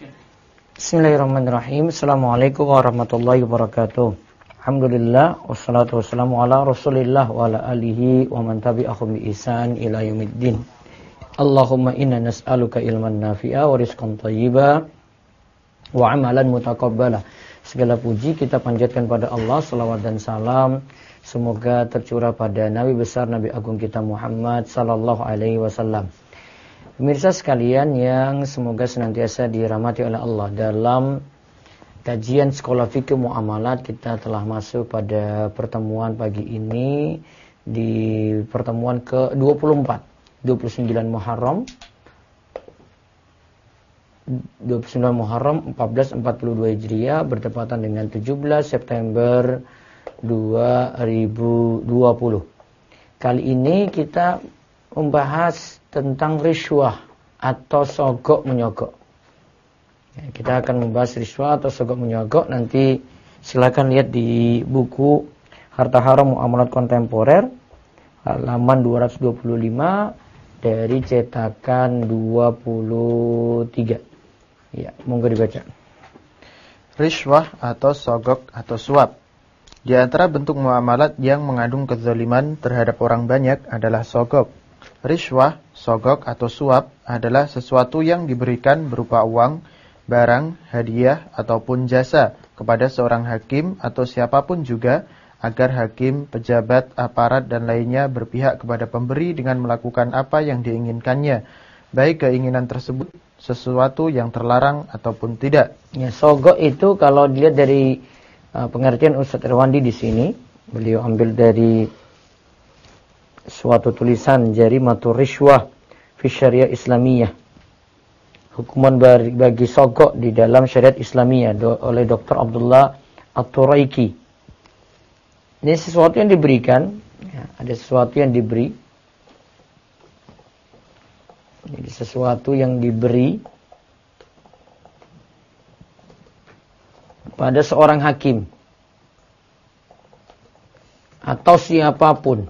Bismillahirrahmanirrahim. Assalamualaikum warahmatullahi wabarakatuh. Alhamdulillah wassalatu wassalamu ala Rasulillah wa ala alihi wa man tabi'ahum bi ihsan ila yaumiddin. Allahumma inna nas'aluka ilman nafi'a wa rizqan thayyiba wa amalan mutaqabbala. Segala puji kita panjatkan pada Allah, salawat dan salam semoga tercurah pada Nabi besar Nabi agung kita Muhammad sallallahu alaihi wasallam. Pemirsa sekalian yang semoga senantiasa dirahmati oleh Allah, dalam kajian sekolah fikih muamalat kita telah masuk pada pertemuan pagi ini di pertemuan ke-24, 29 Muharram 1442 Hijriah bertepatan dengan 17 September 2020. Kali ini kita membahas tentang riswah atau sogok menyogok. Ya, kita akan membahas riswah atau sogok menyogok. Nanti silakan lihat di buku Harta Haram Muamalat Kontemporer halaman 225 dari cetakan 23. Ya, monggo dibaca. Riswah atau sogok atau suap. Di antara bentuk muamalat yang mengandung kezaliman terhadap orang banyak adalah sogok. Riswah, sogok atau suap adalah sesuatu yang diberikan berupa uang, barang, hadiah ataupun jasa kepada seorang hakim atau siapapun juga agar hakim, pejabat, aparat dan lainnya berpihak kepada pemberi dengan melakukan apa yang diinginkannya, baik keinginan tersebut sesuatu yang terlarang ataupun tidak. Ya, sogok itu kalau dilihat dari pengertian Ustaz Irwandi di sini, beliau ambil dari suatu tulisan Jarimatur Riswah fi Syariah Islamiyah. Hukuman bagi sogok di dalam syariat Islamiyah oleh Dr. Abdullah At-Turaiki. Ini sesuatu yang diberikan, ya, ada sesuatu yang diberi. Jadi sesuatu yang diberi pada seorang hakim atau siapapun.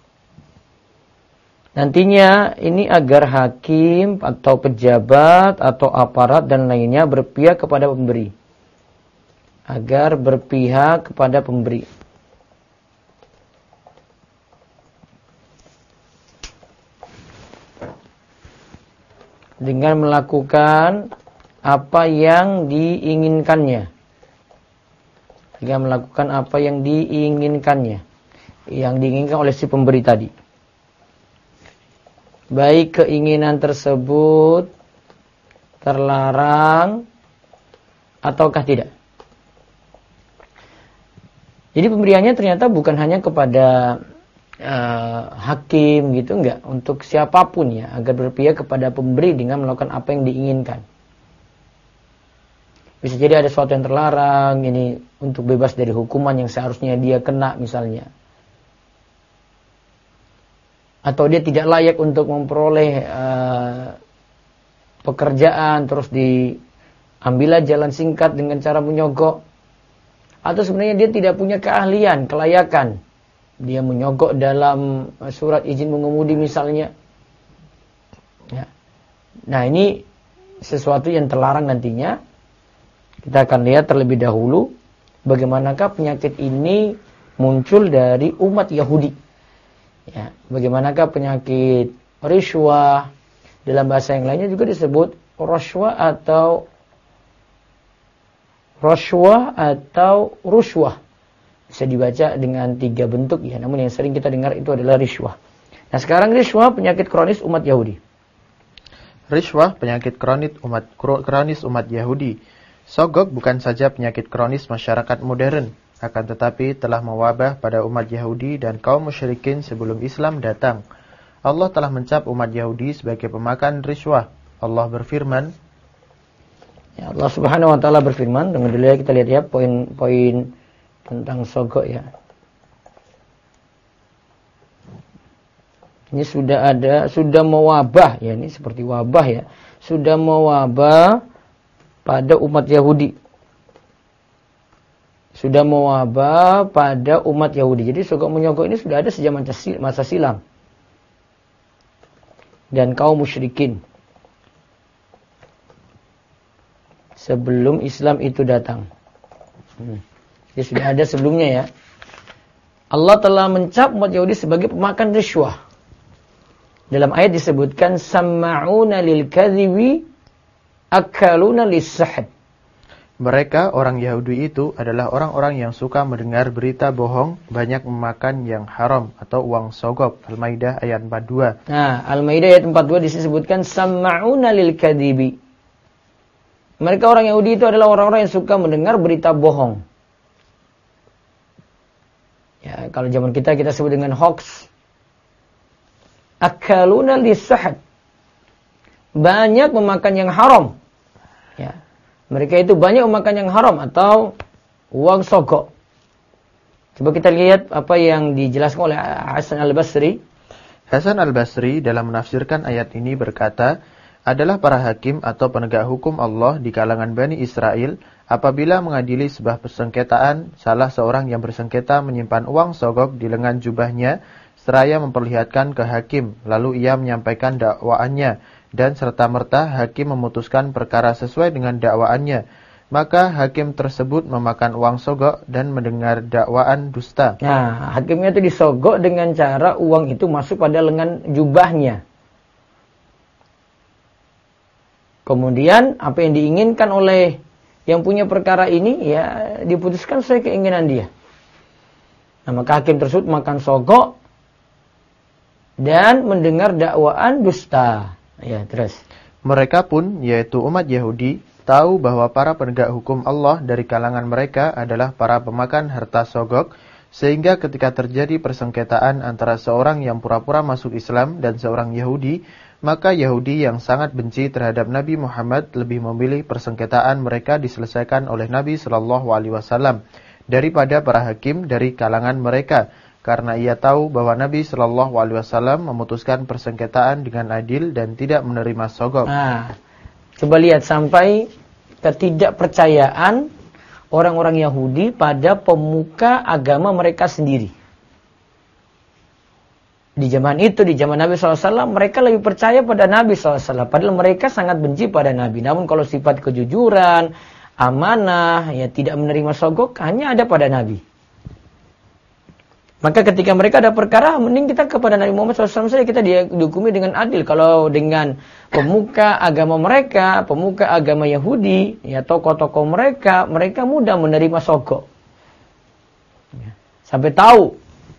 Nantinya ini agar hakim atau pejabat atau aparat dan lainnya berpihak kepada pemberi. Agar berpihak kepada pemberi. Dengan melakukan apa yang diinginkannya. Dengan melakukan apa yang diinginkannya. Yang diinginkan oleh si pemberi tadi. Baik keinginan tersebut terlarang ataukah tidak. Jadi pemberiannya ternyata bukan hanya kepada hakim gitu, enggak, untuk siapapun ya, agar berpihak kepada pemberi dengan melakukan apa yang diinginkan. Bisa jadi ada sesuatu yang terlarang, ini untuk bebas dari hukuman yang seharusnya dia kena misalnya. Atau dia tidak layak untuk memperoleh pekerjaan, terus diambillah jalan singkat dengan cara menyogok. Atau sebenarnya dia tidak punya keahlian, kelayakan. Dia menyogok dalam surat izin mengemudi misalnya. Ya. Nah, ini sesuatu yang terlarang nantinya. Kita akan lihat terlebih dahulu bagaimanakah penyakit ini muncul dari umat Yahudi. Ya, bagaimanakah penyakit riswah, dalam bahasa yang lainnya juga disebut rashwah atau rushwah. Bisa dibaca dengan 3 bentuk ya, namun yang sering kita dengar itu adalah riswah. Nah, sekarang riswah penyakit kronis umat Yahudi. Riswah penyakit kronis umat Yahudi. Sogok bukan saja penyakit kronis masyarakat modern, akan tetapi telah mewabah pada umat Yahudi dan kaum musyrikin sebelum Islam datang. Allah telah mencap umat Yahudi sebagai pemakan riswah. Allah berfirman, ya, Allah Subhanahu wa taala berfirman, dengan dulu kita lihat ya poin-poin tentang sogok ya. Ini sudah mewabah ya, ini seperti wabah ya. Sudah mewabah pada umat Yahudi. Sudah mewabah pada umat Yahudi. Jadi sogok menyogok ini sudah ada sejak masa silam. Dan kaum musyrikin. sebelum Islam itu datang. Jadi sudah ada sebelumnya ya. Allah telah mencap umat Yahudi sebagai pemakan riswah. Dalam ayat disebutkan samma'una lil kadhibi akaluna lis-sahd. Mereka, orang Yahudi itu, adalah orang-orang yang suka mendengar berita bohong, banyak memakan yang haram atau uang sogok. Al-Maidah ayat 42. Nah, Al-Maidah ayat 42 disebutkan samma'una lil kadhibi. Mereka orang Yahudi itu adalah orang-orang yang suka mendengar berita bohong. Ya, kalau zaman kita sebut dengan hoax. Akaluna lis-sahd. Banyak memakan yang haram. Ya. Mereka itu banyak memakan yang haram atau uang sogok. Coba kita lihat apa yang dijelaskan oleh Hasan al-Basri. Hasan al-Basri dalam menafsirkan ayat ini berkata, adalah para hakim atau penegak hukum Allah di kalangan Bani Israel apabila mengadili sebuah persengketaan, salah seorang yang bersengketa menyimpan uang sogok di lengan jubahnya seraya memperlihatkan ke hakim, lalu ia menyampaikan dakwaannya. Dan serta-merta hakim memutuskan perkara sesuai dengan dakwaannya, maka hakim tersebut memakan uang sogok dan mendengar dakwaan dusta. Nah, hakimnya itu disogok dengan cara uang itu masuk pada lengan jubahnya. Kemudian apa yang diinginkan oleh yang punya perkara ini ya diputuskan sesuai keinginan dia. Nah, maka hakim tersebut makan sogok dan mendengar dakwaan dusta. Ya, terus. Mereka pun, yaitu umat Yahudi, tahu bahwa para penegak hukum Allah dari kalangan mereka adalah para pemakan harta sogok, sehingga ketika terjadi persengketaan antara seorang yang pura-pura masuk Islam dan seorang Yahudi, maka Yahudi yang sangat benci terhadap Nabi Muhammad lebih memilih persengketaan mereka diselesaikan oleh Nabi SAW daripada para hakim dari kalangan mereka. Karena ia tahu bahwa Nabi SAW memutuskan persengketaan dengan adil dan tidak menerima sogok. Nah, coba lihat sampai ketidakpercayaan orang-orang Yahudi pada pemuka agama mereka sendiri. Di zaman itu, di zaman Nabi SAW, mereka lebih percaya pada Nabi SAW. Padahal mereka sangat benci pada Nabi. Namun kalau sifat kejujuran, amanah, ya tidak menerima sogok, hanya ada pada Nabi. Maka ketika mereka ada perkara, mending kita kepada Nabi Muhammad SAW saja, kita dihukumi dengan adil. Kalau dengan pemuka agama mereka, pemuka agama Yahudi, ya tokoh-tokoh mereka, mereka mudah menerima sogok. Ya. Sampai tahu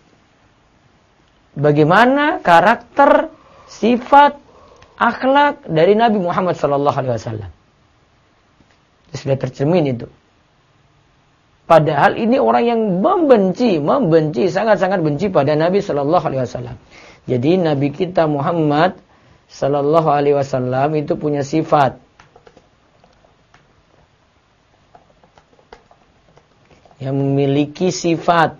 bagaimana karakter, sifat, akhlak dari Nabi Muhammad SAW. Itu sudah tercermin itu. Padahal ini orang yang membenci, sangat-sangat benci pada Nabi Sallallahu Alaihi Wasallam. Jadi Nabi kita Muhammad Sallallahu Alaihi Wasallam itu punya sifat. Yang memiliki sifat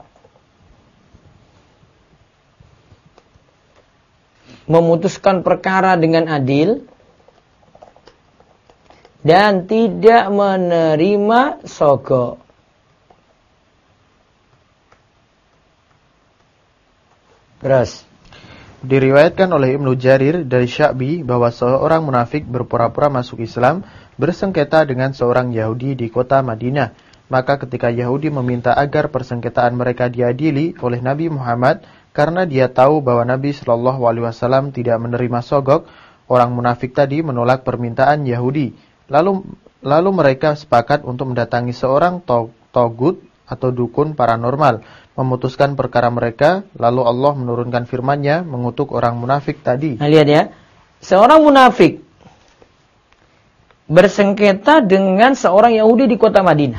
memutuskan perkara dengan adil dan tidak menerima sogok. Terus diriwayatkan oleh Ibnu Jarir dari Sya'bi bahwa seorang munafik berpura-pura masuk Islam bersengketa dengan seorang Yahudi di kota Madinah. Maka ketika Yahudi meminta agar persengketaan mereka diadili oleh Nabi Muhammad karena dia tahu bahwa Nabi SAW tidak menerima sogok, orang munafik tadi menolak permintaan Yahudi. Lalu mereka sepakat untuk mendatangi seorang togut atau dukun paranormal, memutuskan perkara mereka, lalu Allah menurunkan firman-Nya mengutuk orang munafik tadi. Nah, lihat ya. Seorang munafik bersengketa dengan seorang Yahudi di kota Madinah.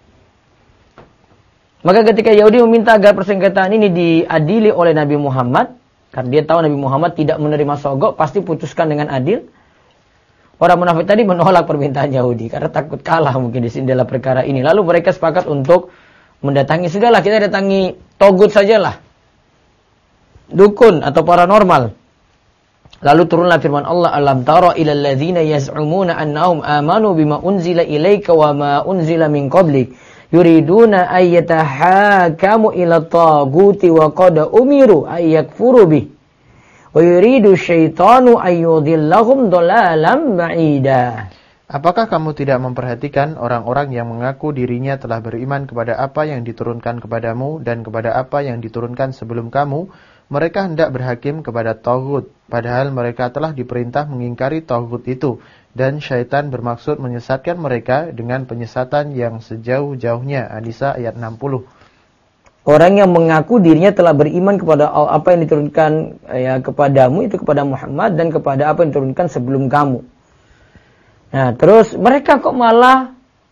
Maka ketika Yahudi meminta agar persengketaan ini diadili oleh Nabi Muhammad, karena dia tahu Nabi Muhammad tidak menerima sogok, pasti putuskan dengan adil. Orang munafik tadi menolak permintaan Yahudi karena takut kalah mungkin di sini dalam perkara ini. Lalu mereka sepakat untuk mendatangi, sudahlah kita datangi togut sajalah, dukun atau paranormal. Lalu turunlah firman Allah, alam tara ilal ladzina yaz'umuna annahum amanu bima unzila ilaika wa ma unzila min qablik yuriduna ayyatahakamu ila taguti wa qad umiru ayyakfuru bih wa yuridu syaitanu ayyudhillahum dhalalan ba'ida. Apakah kamu tidak memperhatikan orang-orang yang mengaku dirinya telah beriman kepada apa yang diturunkan kepadamu dan kepada apa yang diturunkan sebelum kamu? Mereka hendak berhakim kepada tauhid, padahal mereka telah diperintah mengingkari tauhid itu, dan syaitan bermaksud menyesatkan mereka dengan penyesatan yang sejauh-jauhnya. An-Nisa ayat 60. Orang yang mengaku dirinya telah beriman kepada apa yang diturunkan kepadamu, itu kepada Muhammad, dan kepada apa yang diturunkan sebelum kamu. Nah, terus mereka kok malah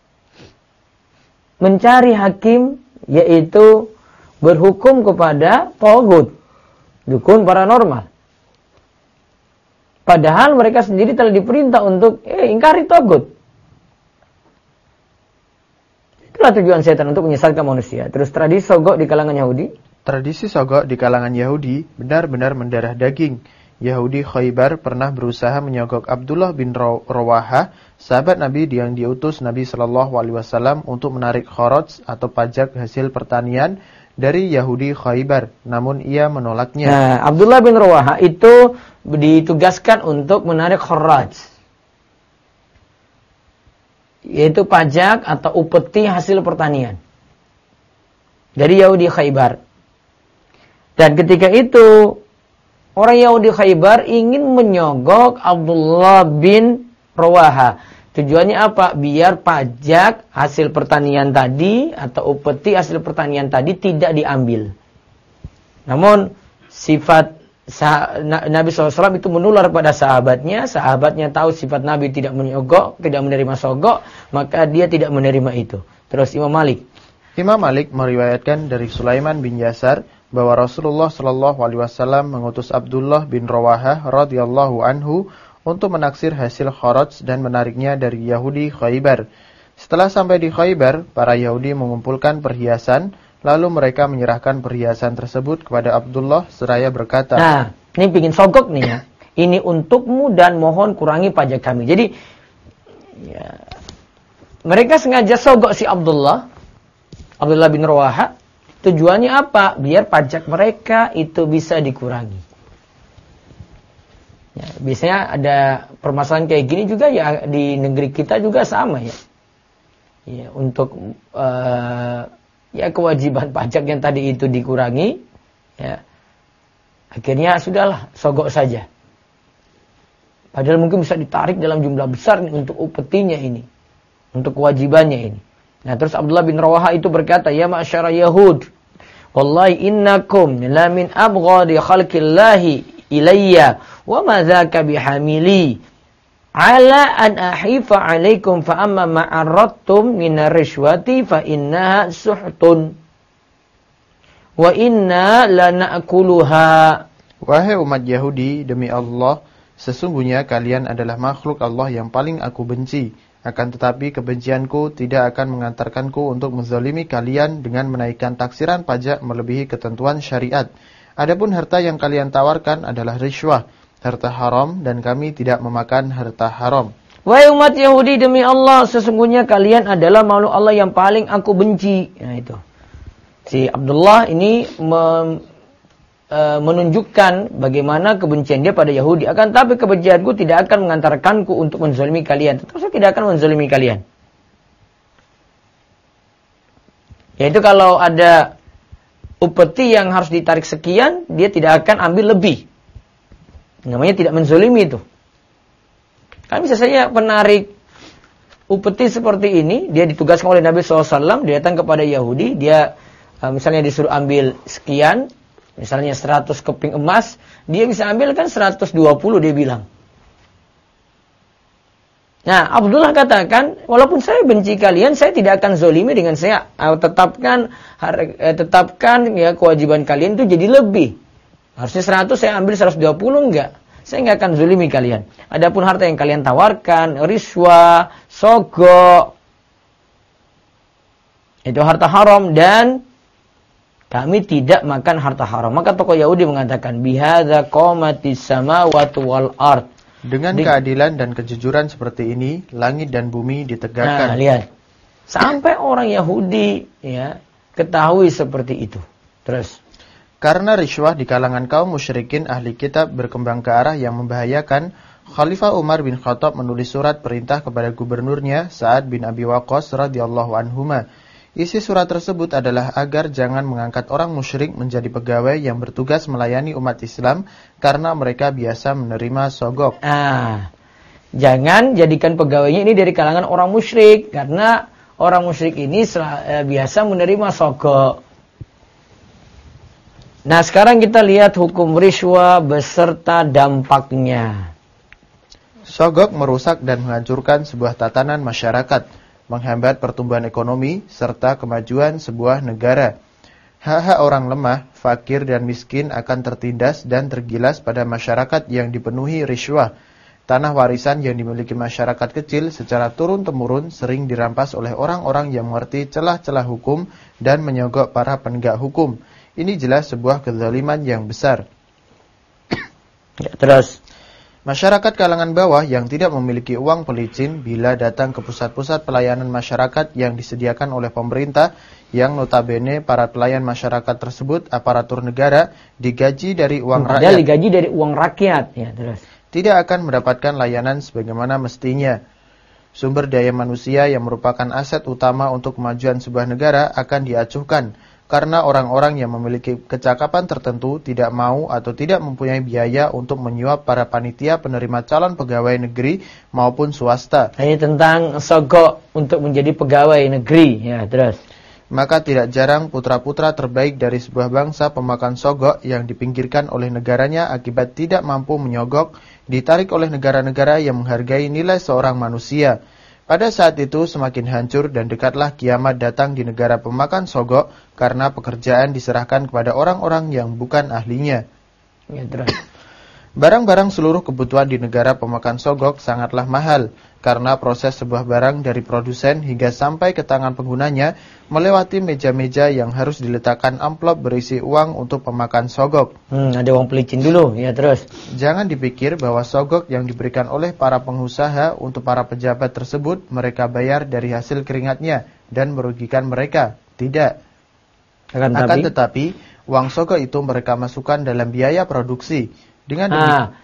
mencari hakim, yaitu berhukum kepada tauhid, dukun paranormal. Padahal mereka sendiri telah diperintah untuk ingkari tauhid. Itulah tujuan setan, untuk menyesatkan manusia. Terus tradisi sogok di kalangan Yahudi. Tradisi sogok di kalangan Yahudi benar-benar mendarah daging. Yahudi Khaybar pernah berusaha menyogok Abdullah bin Rawahah, sahabat Nabi yang diutus Nabi SAW untuk menarik kharaj atau pajak hasil pertanian dari Yahudi Khaybar. Namun ia menolaknya. Nah, Abdullah bin Rawahah itu ditugaskan untuk menarik kharaj, yaitu pajak atau upeti hasil pertanian dari Yahudi Khaybar. Dan ketika itu orang Yahudi Khaybar ingin menyogok Abdullah bin Rawahah. Tujuannya apa? Biar pajak hasil pertanian tadi atau upeti hasil pertanian tadi tidak diambil. Namun sifat Nabi SAW itu menular pada sahabatnya. Sahabatnya tahu sifat Nabi tidak menyogok, tidak menerima sogok, maka dia tidak menerima itu. Terus Imam Malik. Imam Malik meriwayatkan dari Sulaiman bin Yasar bahwa Rasulullah SAW mengutus Abdullah bin Rawahah radhiyallahu anhu untuk menaksir hasil kharaj dan menariknya dari Yahudi Khaybar. Setelah sampai di Khaybar, para Yahudi mengumpulkan perhiasan, lalu mereka menyerahkan perhiasan tersebut kepada Abdullah seraya berkata, nah, ini bikin sogok nih ya. Ini untukmu dan mohon kurangi pajak kami. Jadi ya, mereka sengaja sogok si Abdullah bin Rawahah. Tujuannya apa? Biar pajak mereka itu bisa dikurangi. Ya, biasanya ada permasalahan kayak gini juga ya di negeri kita juga sama ya. Ya, untuk ya kewajiban pajak yang tadi itu dikurangi, ya. Akhirnya sudahlah, sogok saja. Padahal mungkin bisa ditarik dalam jumlah besar nih untuk upetinya ini, untuk kewajibannya ini. Nah, terus Abdullah bin Rawahah itu berkata, "Ya ma'syara Yahud, wallahi innakum la min abghadi khalqillahi ilayya wa ma dzaka bihamili ala an ahifa alaikum fa amma ma aradtum min ar-rishwati fa innaha suhtun wa inna la na'kuluha." Wahai umat Yahudi, demi Allah, sesungguhnya kalian adalah makhluk Allah yang paling aku benci. Akan tetapi kebencianku tidak akan mengantarkanku untuk menzalimi kalian dengan menaikkan taksiran pajak melebihi ketentuan syariat. Adapun harta yang kalian tawarkan adalah rishwah, harta haram, dan kami tidak memakan harta haram. Wahai umat Yahudi, demi Allah, sesungguhnya kalian adalah makhluk Allah yang paling aku benci. Nah itu. Si Abdullah ini menunjukkan bagaimana kebencian dia pada Yahudi. Akan tapi kebencianku tidak akan mengantarkanku untuk menzalimi kalian. Tetap saya tidak akan menzalimi kalian. Yaitu kalau ada upeti yang harus ditarik sekian, dia tidak akan ambil lebih. Namanya tidak menzalimi itu. Kan bisa saja penarik upeti seperti ini, dia ditugaskan oleh Nabi SAW, dia datang kepada Yahudi, dia misalnya disuruh ambil sekian, misalnya 100 keping emas, dia bisa ambil kan 120 dia bilang. Nah, Abdullah katakan, walaupun saya benci kalian, saya tidak akan zolimi dengan saya tetapkan ya kewajiban kalian itu jadi lebih. Harusnya 100 saya ambil 120 enggak. Saya enggak akan zolimi kalian. Adapun harta yang kalian tawarkan, riswa, sogok, itu harta haram dan kami tidak makan harta haram. Maka tokoh Yahudi mengatakan, bihadza qamatis samawati wal ard. Dengan keadilan dan kejujuran seperti ini, langit dan bumi ditegakkan. Nah, lihat. Sampai orang Yahudi ya ketahui seperti itu. Terus, karena riswah di kalangan kaum musyrikin ahli kitab berkembang ke arah yang membahayakan, Khalifah Umar bin Khattab menulis surat perintah kepada gubernurnya Sa'ad bin Abi Waqqas radhiyallahu anhuma. Isi surat tersebut adalah agar jangan mengangkat orang musyrik menjadi pegawai yang bertugas melayani umat Islam karena mereka biasa menerima sogok. Jangan jadikan pegawainya ini dari kalangan orang musyrik karena orang musyrik ini biasa menerima sogok. Nah, sekarang kita lihat hukum rishwa beserta dampaknya. Sogok merusak dan menghancurkan sebuah tatanan masyarakat, menghambat pertumbuhan ekonomi, serta kemajuan sebuah negara. Hak-hak orang lemah, fakir dan miskin akan tertindas dan tergilas pada masyarakat yang dipenuhi rishwah. Tanah warisan yang dimiliki masyarakat kecil secara turun-temurun sering dirampas oleh orang-orang yang mengerti celah-celah hukum dan menyogok para penegak hukum. Ini jelas sebuah kezaliman yang besar. Terus, masyarakat kalangan bawah yang tidak memiliki uang pelicin bila datang ke pusat-pusat pelayanan masyarakat yang disediakan oleh pemerintah, yang notabene para pelayan masyarakat tersebut aparatur negara digaji dari uang rakyat. Digaji dari uang rakyat, ya terus. Tidak akan mendapatkan layanan sebagaimana mestinya. Sumber daya manusia yang merupakan aset utama untuk kemajuan sebuah negara akan diacuhkan. Karena orang-orang yang memiliki kecakapan tertentu tidak mau atau tidak mempunyai biaya untuk menyuap para panitia penerima calon pegawai negeri maupun swasta. Ini tentang sogok untuk menjadi pegawai negeri, ya terus. Maka tidak jarang putra-putra terbaik dari sebuah bangsa pemakan sogok yang dipinggirkan oleh negaranya akibat tidak mampu menyogok, ditarik oleh negara-negara yang menghargai nilai seorang manusia. Pada saat itu semakin hancur dan dekatlah kiamat datang di negara pemakan sogok karena pekerjaan diserahkan kepada orang-orang yang bukan ahlinya. Ya, terus. Barang-barang seluruh kebutuhan di negara pemakan sogok sangatlah mahal karena proses sebuah barang dari produsen hingga sampai ke tangan penggunanya melewati meja-meja yang harus diletakkan amplop berisi uang untuk pemakan sogok. Ada uang pelicin dulu, ya terus. Jangan dipikir bahwa sogok yang diberikan oleh para pengusaha untuk para pejabat tersebut mereka bayar dari hasil keringatnya dan merugikan mereka. Tidak. Akan tetapi, uang sogok itu mereka masukkan dalam biaya produksi. Dengan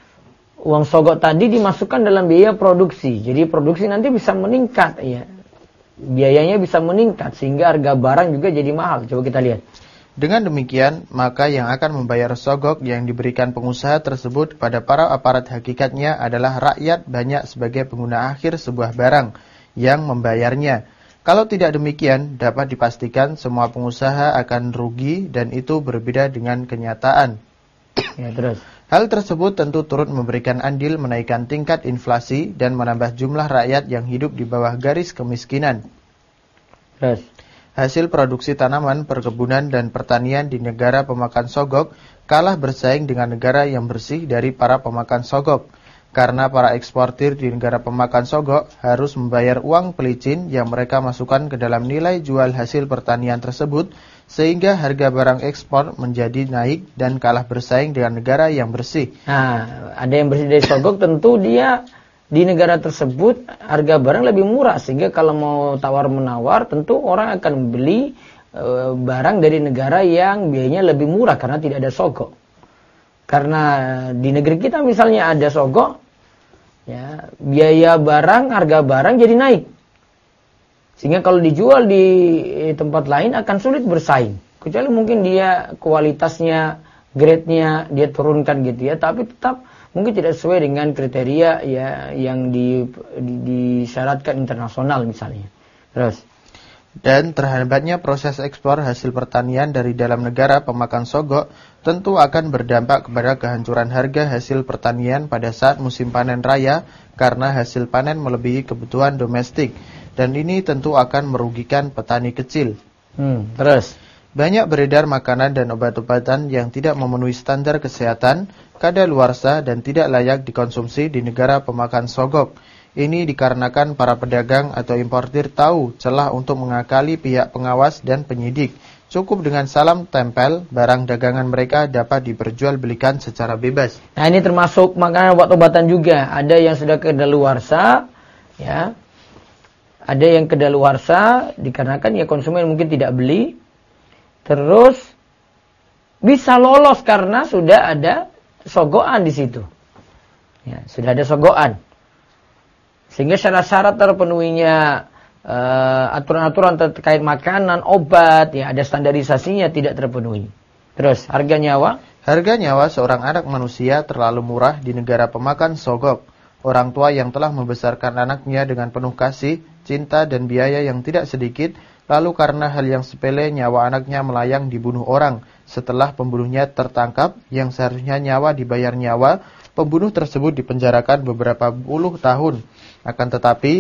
uang sogok tadi dimasukkan dalam biaya produksi. Jadi produksi nanti bisa meningkat, ya. Biayanya bisa meningkat sehingga harga barang juga jadi mahal. Coba kita lihat. Dengan demikian, maka yang akan membayar sogok yang diberikan pengusaha tersebut kepada para aparat hakikatnya adalah rakyat banyak sebagai pengguna akhir sebuah barang yang membayarnya. Kalau tidak demikian, dapat dipastikan semua pengusaha akan rugi dan itu berbeda dengan kenyataan. Ya, terus. Hal tersebut tentu turut memberikan andil menaikkan tingkat inflasi dan menambah jumlah rakyat yang hidup di bawah garis kemiskinan. Terus. Hasil produksi tanaman, perkebunan, dan pertanian di negara pemakan sogok kalah bersaing dengan negara yang bersih dari para pemakan sogok. Karena para eksportir di negara pemakan sogok harus membayar uang pelicin yang mereka masukkan ke dalam nilai jual hasil pertanian tersebut, sehingga harga barang ekspor menjadi naik dan kalah bersaing dengan negara yang bersih. Ada yang bersih dari sogok, tentu dia di negara tersebut harga barang lebih murah, sehingga kalau mau tawar-menawar tentu orang akan membeli barang dari negara yang biayanya lebih murah karena tidak ada sogok. Karena di negeri kita misalnya ada sogok, ya, biaya barang, harga barang jadi naik. Sehingga kalau dijual di tempat lain akan sulit bersaing. Kecuali mungkin dia kualitasnya, grade-nya dia turunkan gitu ya, tapi tetap mungkin tidak sesuai dengan kriteria ya yang disyaratkan internasional misalnya. Terus. Dan terhambatnya proses ekspor hasil pertanian dari dalam negara pemakan sogok tentu akan berdampak kepada kehancuran harga hasil pertanian pada saat musim panen raya karena hasil panen melebihi kebutuhan domestik. Dan ini tentu akan merugikan petani kecil. Terus. Banyak beredar makanan dan obat-obatan yang tidak memenuhi standar kesehatan, kadaluarsa dan tidak layak dikonsumsi di negara pemakan sogok. Ini dikarenakan para pedagang atau importir tahu celah untuk mengakali pihak pengawas dan penyidik. Cukup dengan salam tempel, barang dagangan mereka dapat diperjualbelikan secara bebas. Nah, ini termasuk makanan obat-obatan juga. Ada yang sudah kadaluarsa, ya. Ada yang kadaluarsa dikarenakan ya konsumen mungkin tidak beli. Terus bisa lolos karena sudah ada sogokan di situ. Ya, sudah ada sogokan. Sehingga syarat-syarat terpenuhinya aturan-aturan terkait makanan, obat, ya ada standarisasinya tidak terpenuhi. Terus harga nyawa? Harga nyawa seorang anak manusia terlalu murah di negara pemakan sogok. Orang tua yang telah membesarkan anaknya dengan penuh kasih, cinta dan biaya yang tidak sedikit, lalu karena hal yang sepele nyawa anaknya melayang dibunuh orang. Setelah pembunuhnya tertangkap, yang seharusnya nyawa dibayar nyawa, pembunuh tersebut dipenjarakan beberapa puluh tahun. Akan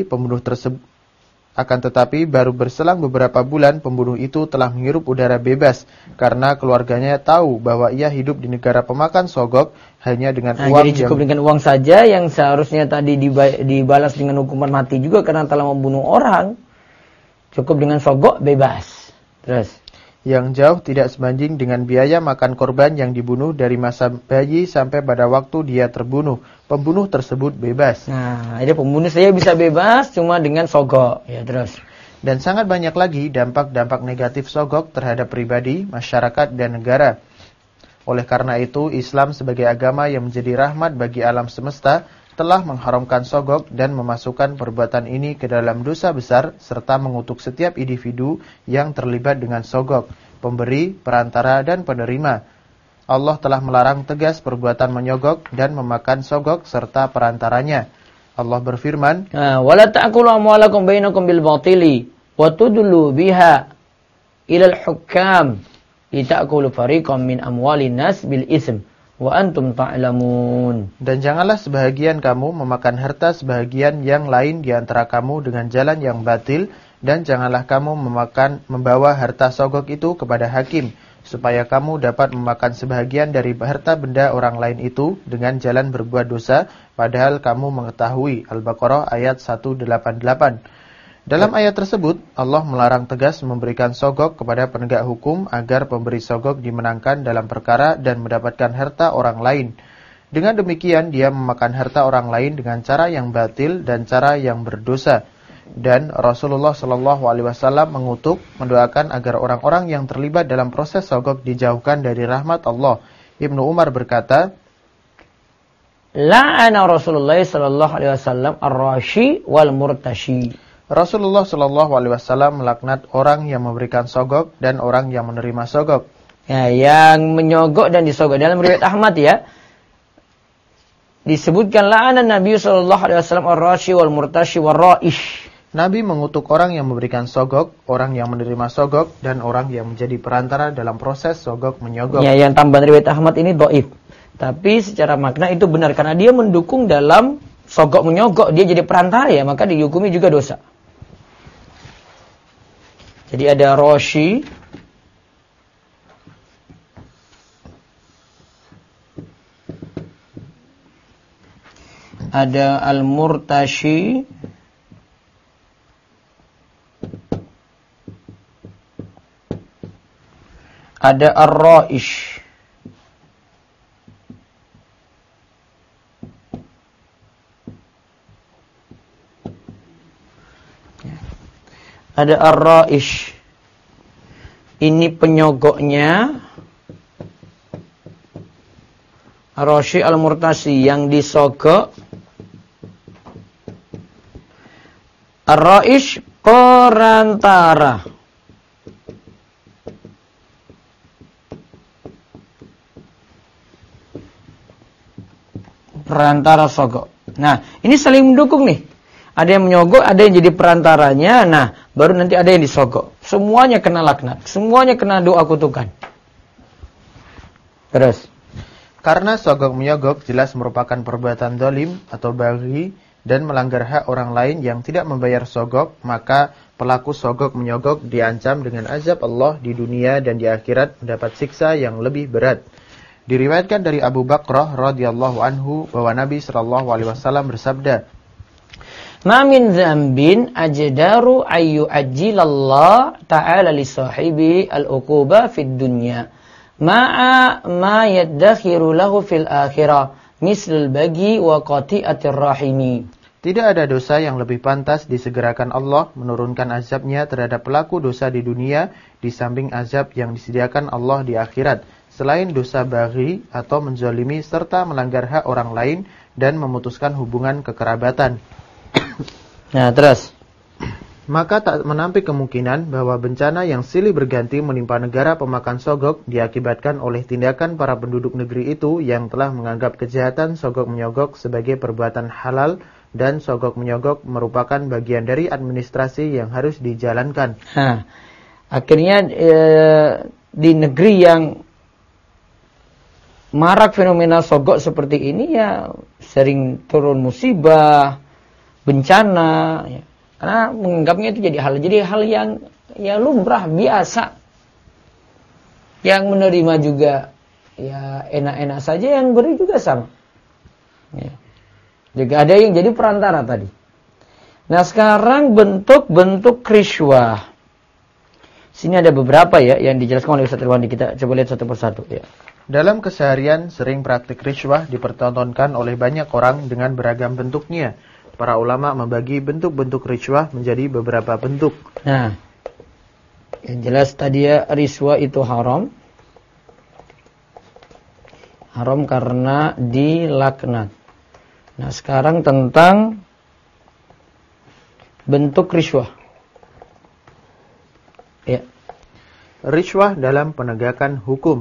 tetapi baru berselang beberapa bulan pembunuh itu telah menghirup udara bebas karena keluarganya tahu bahwa ia hidup di negara pemakan sogok hanya dengan uang. Jadi cukup dengan uang saja yang seharusnya tadi dibalas dengan hukuman mati juga karena telah membunuh orang. Cukup dengan sogok bebas. Terus yang jauh tidak sebanding dengan biaya makan korban yang dibunuh dari masa bayi sampai pada waktu dia terbunuh. Pembunuh tersebut bebas. Nah, ini pembunuh saya bisa bebas cuma dengan sogok. Ya, terus. Dan sangat banyak lagi dampak-dampak negatif sogok terhadap pribadi, masyarakat, dan negara. Oleh karena itu, Islam sebagai agama yang menjadi rahmat bagi alam semesta telah mengharamkan sogok dan memasukkan perbuatan ini ke dalam dosa besar serta mengutuk setiap individu yang terlibat dengan sogok, pemberi, perantara, dan penerima. Allah telah melarang tegas perbuatan menyogok dan memakan sogok serta perantaranya. Allah berfirman, "Wala ta'kulu amwalakum bainakum bil batili wa tudlu biha ilal hukam lita'kulu fariqam min amwalin nas bil ism wa antum ta'lamun." Dan janganlah sebahagian kamu memakan harta sebahagian yang lain di antara kamu dengan jalan yang batil, dan janganlah kamu membawa harta sogok itu kepada hakim, supaya kamu dapat memakan sebahagian dari harta benda orang lain itu dengan jalan berbuat dosa, padahal kamu mengetahui. Al-Baqarah ayat 188. Dalam ayat tersebut, Allah melarang tegas memberikan sogok kepada penegak hukum agar pemberi sogok dimenangkan dalam perkara dan mendapatkan harta orang lain. Dengan demikian, dia memakan harta orang lain dengan cara yang batil dan cara yang berdosa. Dan Rasulullah SAW mendoakan agar orang-orang yang terlibat dalam proses sogok dijauhkan dari rahmat Allah. Ibnu Umar berkata, "La'ana Rasulullah SAW ar-rashi wal murtashi." Rasulullah SAW melaknat orang yang memberikan sogok dan orang yang menerima sogok. Ya, yang menyogok dan disogok. Dalam riwayat Ahmad ya, disebutkan la'ana Nabi SAW ar-rashi wal murtashi wal ra'ish. Nabi mengutuk orang yang memberikan sogok, orang yang menerima sogok, dan orang yang menjadi perantara dalam proses sogok menyogok. Ya, yang tambahan riwayat Ahmad ini dhaif. Tapi secara makna itu benar karena dia mendukung dalam sogok menyogok, dia jadi perantara ya, maka dihukumi juga dosa. Jadi ada roshi, ada al-murtashi, ada ar-ra'ish. Ada ar-ra'ish. Ini penyogoknya. Ar-rashi al-murtasi yang disogok. Ar-ra'ish perantara. Perantara sogok. Nah, ini saling mendukung nih. Ada yang menyogok, ada yang jadi perantaranya. Nah, baru nanti ada yang disogok. Semuanya kena laknat. Semuanya kena doa kutukan. Terus. Karena sogok menyogok jelas merupakan perbuatan zalim atau baghi dan melanggar hak orang lain yang tidak membayar sogok, maka pelaku sogok menyogok diancam dengan azab Allah di dunia dan di akhirat mendapat siksa yang lebih berat. Diriwayatkan dari Abu Bakrah radhiyallahu anhu bahwa Nabi SAW bersabda, "Ma min dzambin ajdaru ayyu ajjilallah ta'ala li sahibi al-uquba fid dunya ma'a ma yaddakhiru lahu fil akhirah mislul bagi wa qati'atir rahimi." Tidak ada dosa yang lebih pantas disegerakan Allah menurunkan azabnya terhadap pelaku dosa di dunia di samping azab yang disediakan Allah di akhirat, selain dosa baghi atau menzalimi serta melanggar hak orang lain dan memutuskan hubungan kekerabatan. Nah, terus. Maka tak menampik kemungkinan bahwa bencana yang silih berganti menimpa negara pemakan sogok diakibatkan oleh tindakan para penduduk negeri itu yang telah menganggap kejahatan sogok menyogok sebagai perbuatan halal dan sogok menyogok merupakan bagian dari administrasi yang harus dijalankan. Nah, akhirnya di negeri yang marak fenomena sogok seperti ini ya sering turun musibah, bencana, ya. Karena menganggapnya itu jadi hal yang ya lumrah biasa. Yang menerima juga ya enak-enak saja, yang beri juga sama. Ya. Juga ada yang jadi perantara tadi. Nah, sekarang bentuk-bentuk rishwah. Sini ada beberapa ya yang dijelaskan oleh Ustaz Irwandi. Kita coba lihat satu persatu ya. Dalam keseharian sering praktik rishwah dipertontonkan oleh banyak orang dengan beragam bentuknya. Para ulama membagi bentuk-bentuk rishwah menjadi beberapa bentuk. Nah, yang jelas tadi ya rishwah itu haram. Haram karena dilaknat. Nah, sekarang tentang bentuk rishwah. Ya. Rishwah dalam penegakan hukum.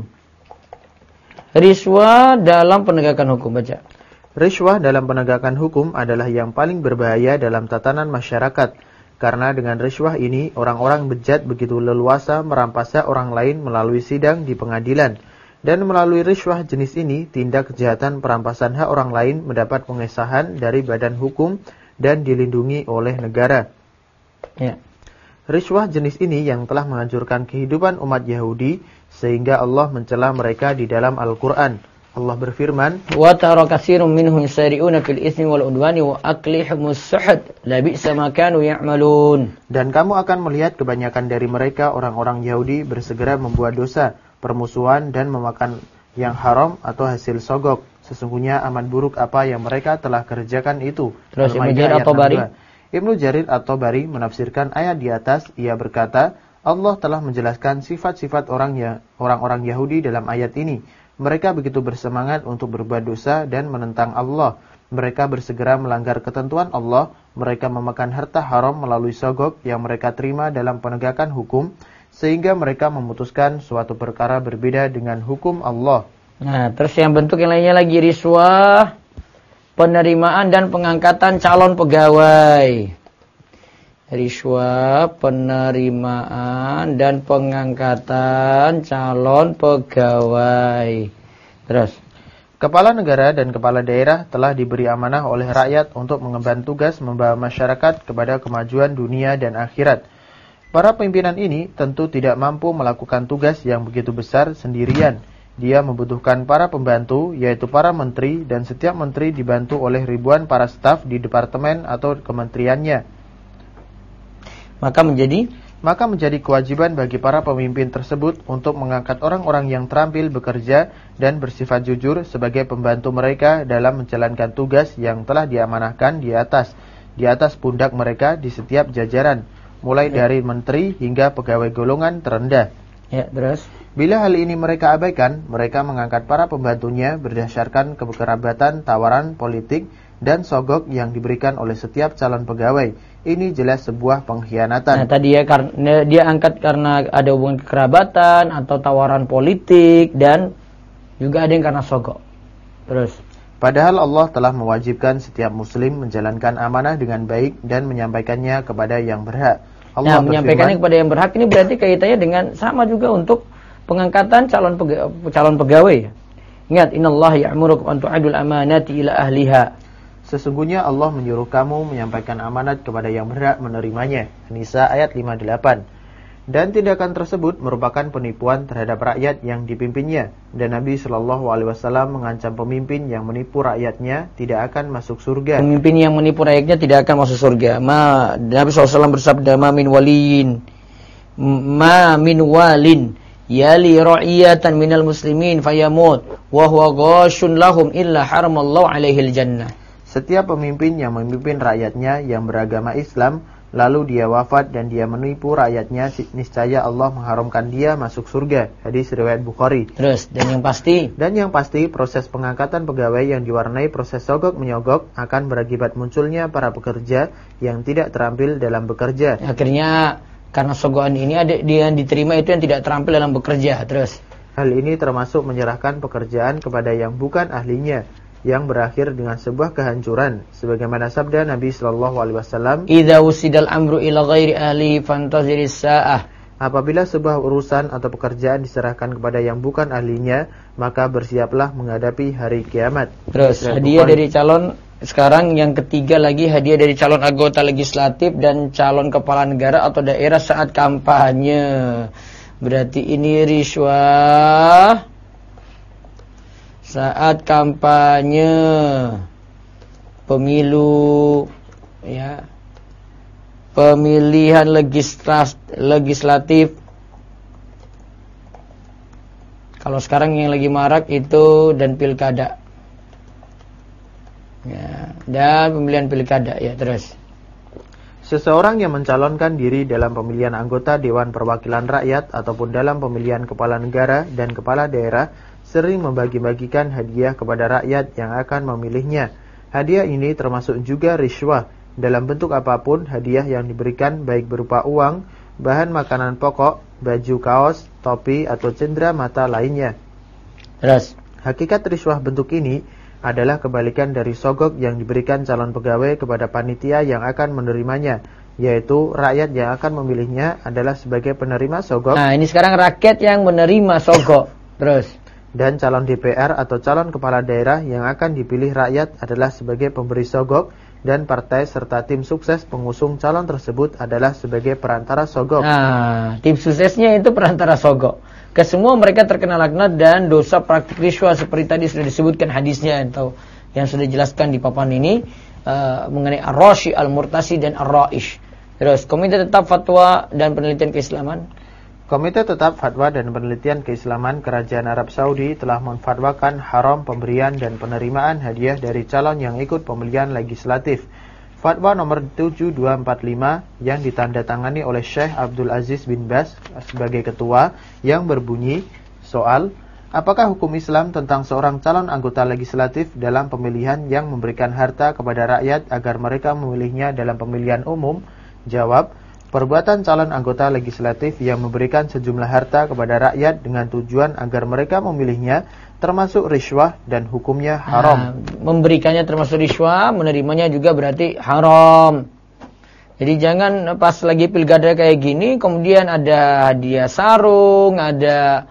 Rishwah dalam penegakan hukum, baca. Rishwah dalam penegakan hukum adalah yang paling berbahaya dalam tatanan masyarakat. Karena dengan rishwah ini, orang-orang bejat begitu leluasa merampas hak orang lain melalui sidang di pengadilan. Dan melalui rishwah jenis ini, tindak kejahatan perampasan hak orang lain mendapat pengesahan dari badan hukum dan dilindungi oleh negara. Ya. Rishwah jenis ini yang telah menghancurkan kehidupan umat Yahudi, sehingga Allah mencela mereka di dalam Al-Quran. Allah berfirman, "Wa tara katsiran minhum yusari'una fil itsmi wal udwani wa aklihimus suhd, la bi'sa ma kanu ya'malun." Dan kamu akan melihat kebanyakan dari mereka orang-orang Yahudi bersegera membuat dosa, permusuhan dan memakan yang haram atau hasil sogok. Sesungguhnya amat buruk apa yang mereka telah kerjakan itu. Terus Ibnu Jarir At-Tabari menafsirkan ayat di atas, ia berkata, Allah telah menjelaskan sifat-sifat orang-orang Yahudi dalam ayat ini. Mereka begitu bersemangat untuk berbuat dosa dan menentang Allah. Mereka bersegera melanggar ketentuan Allah. Mereka memakan harta haram melalui sogok yang mereka terima dalam penegakan hukum, sehingga mereka memutuskan suatu perkara berbeda dengan hukum Allah. Nah, terus yang bentuk yang lainnya lagi rishwah, penerimaan dan pengangkatan calon pegawai. Rishwah, penerimaan dan pengangkatan calon pegawai. Terus, kepala negara dan kepala daerah telah diberi amanah oleh rakyat untuk mengemban tugas membawa masyarakat kepada kemajuan dunia dan akhirat. Para pimpinan ini tentu tidak mampu melakukan tugas yang begitu besar sendirian. Dia membutuhkan para pembantu, yaitu para menteri, dan setiap menteri dibantu oleh ribuan para staf di departemen atau kementeriannya. Maka menjadi kewajiban bagi para pemimpin tersebut untuk mengangkat orang-orang yang terampil bekerja dan bersifat jujur sebagai pembantu mereka dalam menjalankan tugas yang telah diamanahkan di atas pundak mereka di setiap jajaran, mulai dari menteri hingga pegawai golongan terendah. Ya, terus. Bila hal ini mereka abaikan, mereka mengangkat para pembantunya berdasarkan kekerabatan, tawaran politik, dan sogok yang diberikan oleh setiap calon pegawai. Ini jelas sebuah pengkhianatan. Nah, tadi ya karena dia angkat karena ada hubungan kekerabatan atau tawaran politik, dan juga ada yang karena sogok. Terus. Padahal Allah telah mewajibkan setiap muslim menjalankan amanah dengan baik dan menyampaikannya kepada yang berhak. Allah menyampaikannya kepada yang berhak ini berarti kaitannya dengan sama juga untuk pengangkatan calon pegawai. Ingat, innallaha ya'murukum an tu'adul amanati ila ahliha. Sesungguhnya Allah menyuruh kamu menyampaikan amanat kepada yang berhak menerimanya. Nisa ayat 58. Dan tindakan tersebut merupakan penipuan terhadap rakyat yang dipimpinnya. Dan Nabi SAW mengancam pemimpin yang menipu rakyatnya tidak akan masuk surga. Pemimpin yang menipu rakyatnya tidak akan masuk surga. Nabi SAW bersabda, ma min walin yali ra'iyatan minal muslimin fayamut wa huwa ghashun lahum illa haramallahu alaihil jannah. Setiap pemimpin yang memimpin rakyatnya yang beragama Islam, lalu dia wafat dan dia menipu rakyatnya, niscaya Allah mengharamkan dia masuk surga. Hadis riwayat Bukhari. Terus, dan yang pasti proses pengangkatan pegawai yang diwarnai proses sogok menyogok akan berakibat munculnya para pekerja yang tidak terampil dalam bekerja. Akhirnya karena sogokan ini ada yang diterima itu yang tidak terampil dalam bekerja. Terus, hal ini termasuk menyerahkan pekerjaan kepada yang bukan ahlinya, yang berakhir dengan sebuah kehancuran, sebagaimana sabda Nabi sallallahu alaihi wasallam, "Idza wusidal amru ila ghairi ahli fantaziris sa'ah." Apabila sebuah urusan atau pekerjaan diserahkan kepada yang bukan ahlinya, maka bersiaplah menghadapi hari kiamat. Terus, hadiah dari calon, sekarang yang ketiga lagi, hadiah dari calon anggota legislatif dan calon kepala negara atau daerah saat kampanye. Berarti ini riswah saat kampanye pemilu, ya, pemilihan legislatif. Kalau sekarang yang lagi marak itu dan pilkada, ya, dan pemilihan pilkada, ya. Terus, seseorang yang mencalonkan diri dalam pemilihan anggota Dewan Perwakilan Rakyat ataupun dalam pemilihan kepala negara dan kepala daerah sering membagi-bagikan hadiah kepada rakyat yang akan memilihnya. Hadiah ini termasuk juga riswah dalam bentuk apapun. Hadiah yang diberikan baik berupa uang, bahan makanan pokok, baju kaos, topi, atau cendera mata lainnya. terus, Hakikat riswah bentuk ini adalah kebalikan dari sogok yang diberikan calon pegawai kepada panitia yang akan menerimanya, yaitu rakyat yang akan memilihnya adalah sebagai penerima sogok. Nah, ini sekarang rakyat yang menerima sogok. Terus, Dan calon DPR atau calon kepala daerah yang akan dipilih rakyat adalah sebagai pemberi sogok, dan partai serta tim sukses pengusung calon tersebut adalah sebagai perantara sogok. nah, tim suksesnya itu perantara sogok. Kesemua mereka terkena laknat dan dosa praktik riswah seperti tadi sudah disebutkan hadisnya atau yang sudah dijelaskan di papan ini mengenai ar-rashi, al-murtasi, dan ar-raish. Terus, Komite Tetap Fatwa dan Penelitian Keislaman. Komite Tetap Fatwa dan Penelitian Keislaman Kerajaan Arab Saudi telah memfatwakan haram pemberian dan penerimaan hadiah dari calon yang ikut pemilihan legislatif. Fatwa nomor 7245 yang ditandatangani oleh Syekh Abdul Aziz bin Baz sebagai ketua, yang berbunyi, soal, apakah hukum Islam tentang seorang calon anggota legislatif dalam pemilihan yang memberikan harta kepada rakyat agar mereka memilihnya dalam pemilihan umum? Jawab, perbuatan calon anggota legislatif yang memberikan sejumlah harta kepada rakyat dengan tujuan agar mereka memilihnya termasuk riswah dan hukumnya haram. Memberikannya termasuk riswah, menerimanya juga berarti haram. Jadi jangan pas lagi pilkada kayak gini kemudian ada hadiah sarung, ada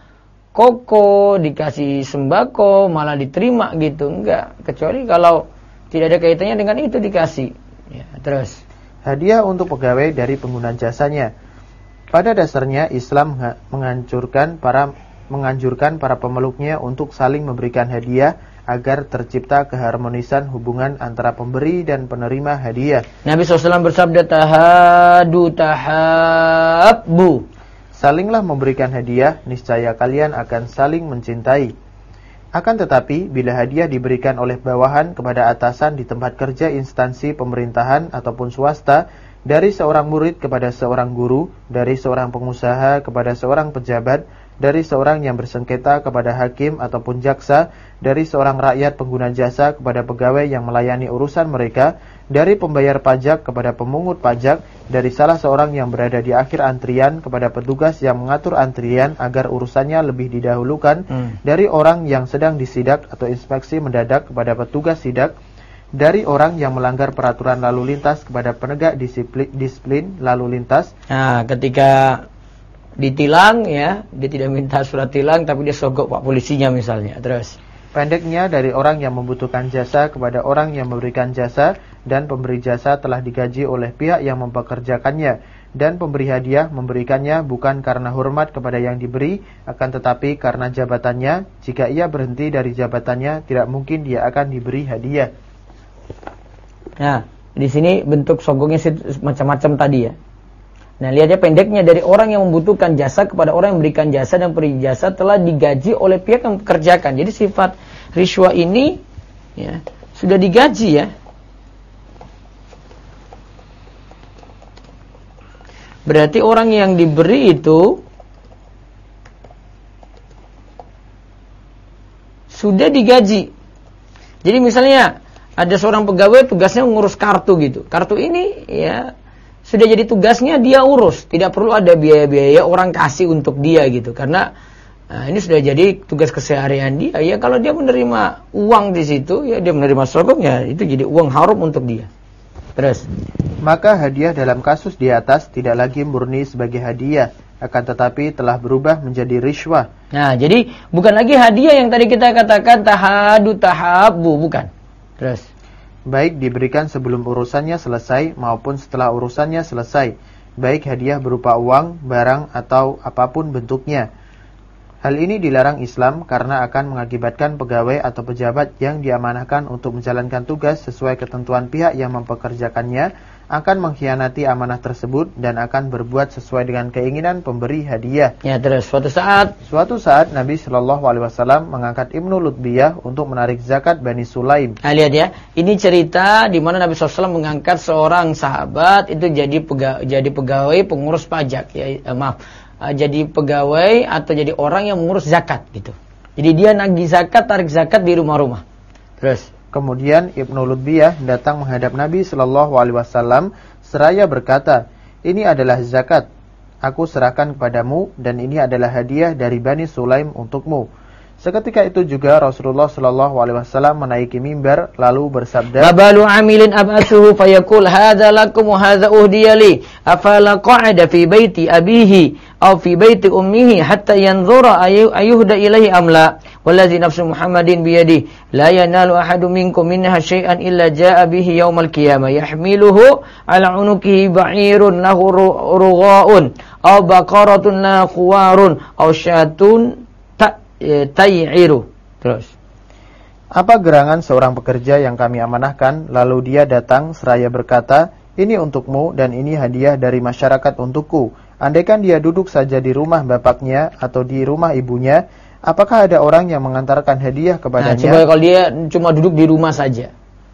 koko, dikasih sembako, malah diterima gitu. Enggak, kecuali kalau tidak ada kaitannya dengan itu dikasih. Ya, terus, hadiah untuk pegawai dari pengguna jasanya. Pada dasarnya Islam menganjurkan para pemeluknya untuk saling memberikan hadiah agar tercipta keharmonisan hubungan antara pemberi dan penerima hadiah. Nabi SAW bersabda, tahadu tahabbu. Salinglah memberikan hadiah, niscaya kalian akan saling mencintai. Akan tetapi, bila hadiah diberikan oleh bawahan kepada atasan di tempat kerja instansi pemerintahan ataupun swasta, dari seorang murid kepada seorang guru, dari seorang pengusaha kepada seorang pejabat, dari seorang yang bersengketa kepada hakim ataupun jaksa, dari seorang rakyat pengguna jasa kepada pegawai yang melayani urusan mereka, dari pembayar pajak kepada pemungut pajak, dari salah seorang yang berada di akhir antrian kepada petugas yang mengatur antrian agar urusannya lebih didahulukan, dari orang yang sedang disidak atau inspeksi mendadak kepada petugas sidak, dari orang yang melanggar peraturan lalu lintas kepada penegak disiplin lalu lintas. Nah, ketika ditilang, ya, dia tidak minta surat tilang tapi dia sogok pak polisinya misalnya. Terus, pendeknya, dari orang yang membutuhkan jasa kepada orang yang memberikan jasa, dan pemberi jasa telah digaji oleh pihak yang mempekerjakannya, dan pemberi hadiah memberikannya bukan karena hormat kepada yang diberi, akan tetapi karena jabatannya. Jika ia berhenti dari jabatannya, tidak mungkin dia akan diberi hadiah. nah, di sini bentuk sogoknya macam-macam tadi, ya. Nah, lihat ya, pendeknya, dari orang yang membutuhkan jasa kepada orang yang memberikan jasa, dan pemberi jasa telah digaji oleh pihak yang mempekerjakan. Jadi sifat riswah ini, ya, sudah digaji, ya. Berarti orang yang diberi itu sudah digaji. Jadi misalnya ada seorang pegawai tugasnya ngurus kartu gitu. Kartu ini ya sudah jadi tugasnya dia urus, tidak perlu ada biaya-biaya orang kasih untuk dia gitu. Karena ini sudah jadi tugas keseharian dia. Ya kalau dia menerima uang di situ, ya dia menerima sogok, ya itu jadi uang haram untuk dia. Terus, maka hadiah dalam kasus di atas tidak lagi murni sebagai hadiah, akan tetapi telah berubah menjadi rishwah. Nah, jadi bukan lagi hadiah yang tadi kita katakan tahadu tahabu, bukan. Terus, baik diberikan sebelum urusannya selesai maupun setelah urusannya selesai, baik hadiah berupa uang, barang atau apapun bentuknya. Hal ini dilarang Islam karena akan mengakibatkan pegawai atau pejabat yang diamanahkan untuk menjalankan tugas sesuai ketentuan pihak yang mempekerjakannya akan mengkhianati amanah tersebut dan akan berbuat sesuai dengan keinginan pemberi hadiah. Ya, terus suatu saat Nabi Shallallahu Alaihi Wasallam mengangkat Ibnu Lutbiyah untuk menarik zakat Bani Sulaim. Nah, lihat ya, ini cerita di mana Nabi SAW mengangkat seorang sahabat itu jadi pegawai pengurus pajak. Jadi pegawai atau jadi orang yang mengurus zakat gitu. Jadi dia nagih zakat, tarik zakat di rumah-rumah. Terus kemudian Ibnu Lutbiyah datang menghadap Nabi Shallallahu Alaihi Wasallam seraya berkata, ini adalah zakat, aku serahkan kepadamu dan ini adalah hadiah dari Bani Sulaim untukmu. Seketika itu juga Rasulullah Shallallahu Alaihi Wasallam menaiki mimbar lalu bersabda, babalu amilin ab'asuhu fayaqul hadza lakum wa hadza uhdiyali afala qa'ada fi baiti abihi aw fi baiti ummihi hatta yanzura ayuhda ilaihi amla wallazi nafsu Muhammadin biyadihi la yanalu ahadun minkum minha syai'an illa jaa'a bihi yaumal qiyamah yahmiluhu ala unukihi ba'irun lahu rughaun aw baqaratun la khuwarun aw syatun ta'iru. Terus, apa gerangan seorang pekerja yang kami amanahkan lalu dia datang seraya berkata, ini untukmu dan ini hadiah dari masyarakat untukku. Andaikan dia duduk saja di rumah bapaknya atau di rumah ibunya, apakah ada orang yang mengantarkan hadiah kepadanya? Nah, coba kalau dia cuma duduk di rumah saja,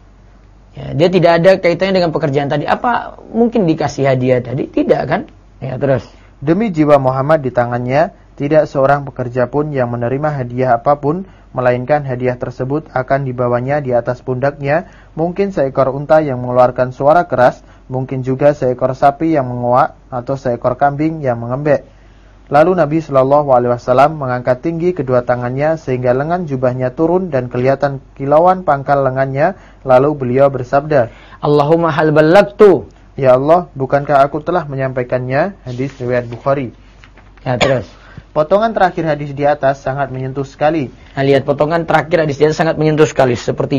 ya, dia tidak ada kaitannya dengan pekerjaan tadi, apa mungkin dikasih hadiah tadi? Tidak kan? Ya, terus, demi jiwa Muhammad di tangannya, tidak seorang pekerja pun yang menerima hadiah apapun, melainkan hadiah tersebut akan dibawanya di atas pundaknya, mungkin seekor unta yang mengeluarkan suara keras, mungkin juga seekor sapi yang menguak, atau seekor kambing yang mengembek. Lalu Nabi Shallallahu Alaihi Wasallam mengangkat tinggi kedua tangannya sehingga lengan jubahnya turun dan kelihatan kilauan pangkal lengannya, lalu beliau bersabda, Allahumma hal ballagtu. Ya Allah, bukankah aku telah menyampaikannya? Hadis riwayat Bukhari. Ya, terus. Potongan terakhir hadis di atas sangat menyentuh sekali. Nah, lihat potongan terakhir hadis di atas sangat menyentuh sekali.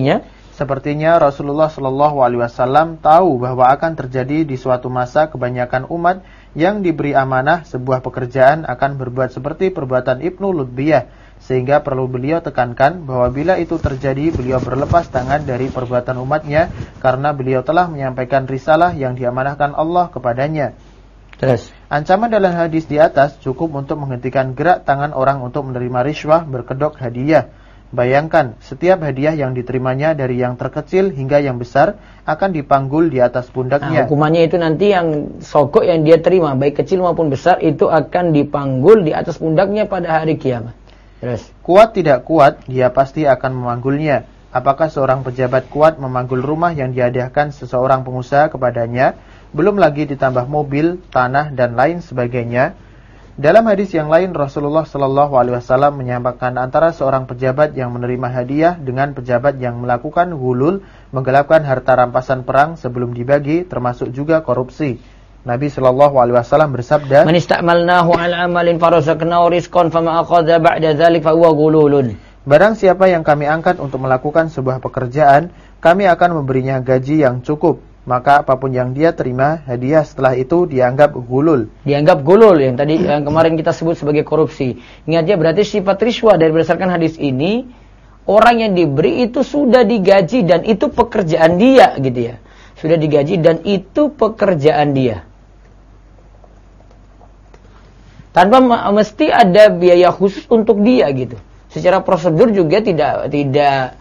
Sepertinya Rasulullah Shallallahu Alaihi Wasallam tahu bahwa akan terjadi di suatu masa kebanyakan umat yang diberi amanah sebuah pekerjaan akan berbuat seperti perbuatan Ibnu Lutbiyah, sehingga perlu beliau tekankan bahwa bila itu terjadi beliau berlepas tangan dari perbuatan umatnya karena beliau telah menyampaikan risalah yang diamanahkan Allah kepadanya. Terus, ancaman dalam hadis di atas cukup untuk menghentikan gerak tangan orang untuk menerima rishwah berkedok hadiah. Bayangkan, setiap hadiah yang diterimanya dari yang terkecil hingga yang besar akan dipanggul di atas pundaknya. Nah, hukumannya itu nanti yang sogok yang dia terima, baik kecil maupun besar, itu akan dipanggul di atas pundaknya pada hari kiamat. Terus, kuat tidak kuat, dia pasti akan memanggulnya. Apakah seorang pejabat kuat memanggul rumah yang dihadiahkan seseorang pengusaha kepadanya? Belum lagi ditambah mobil, tanah, dan lain sebagainya. Dalam hadis yang lain, Rasulullah Shallallahu Alaihi Wasallam menyampaikan antara seorang pejabat yang menerima hadiah dengan pejabat yang melakukan ghulul, menggelapkan harta rampasan perang sebelum dibagi, termasuk juga korupsi. Nabi Shallallahu Alaihi Wasallam bersabda, "Man ista'malnahu 'ala amalin farasaknahu rizqan fama akhadha ba'da dzalik fa huwa ghululun." Barang siapa yang kami angkat untuk melakukan sebuah pekerjaan, kami akan memberinya gaji yang cukup. Maka apapun yang dia terima, hadiah setelah itu dianggap gulul. Dianggap gulul yang tadi yang kemarin kita sebut sebagai korupsi. Ingat ya, berarti sifat rishwah dari berdasarkan hadis ini, orang yang diberi itu sudah digaji dan itu pekerjaan dia gitu ya. Sudah digaji dan itu pekerjaan dia. Tanpa mesti ada biaya khusus untuk dia gitu. Secara prosedur juga tidak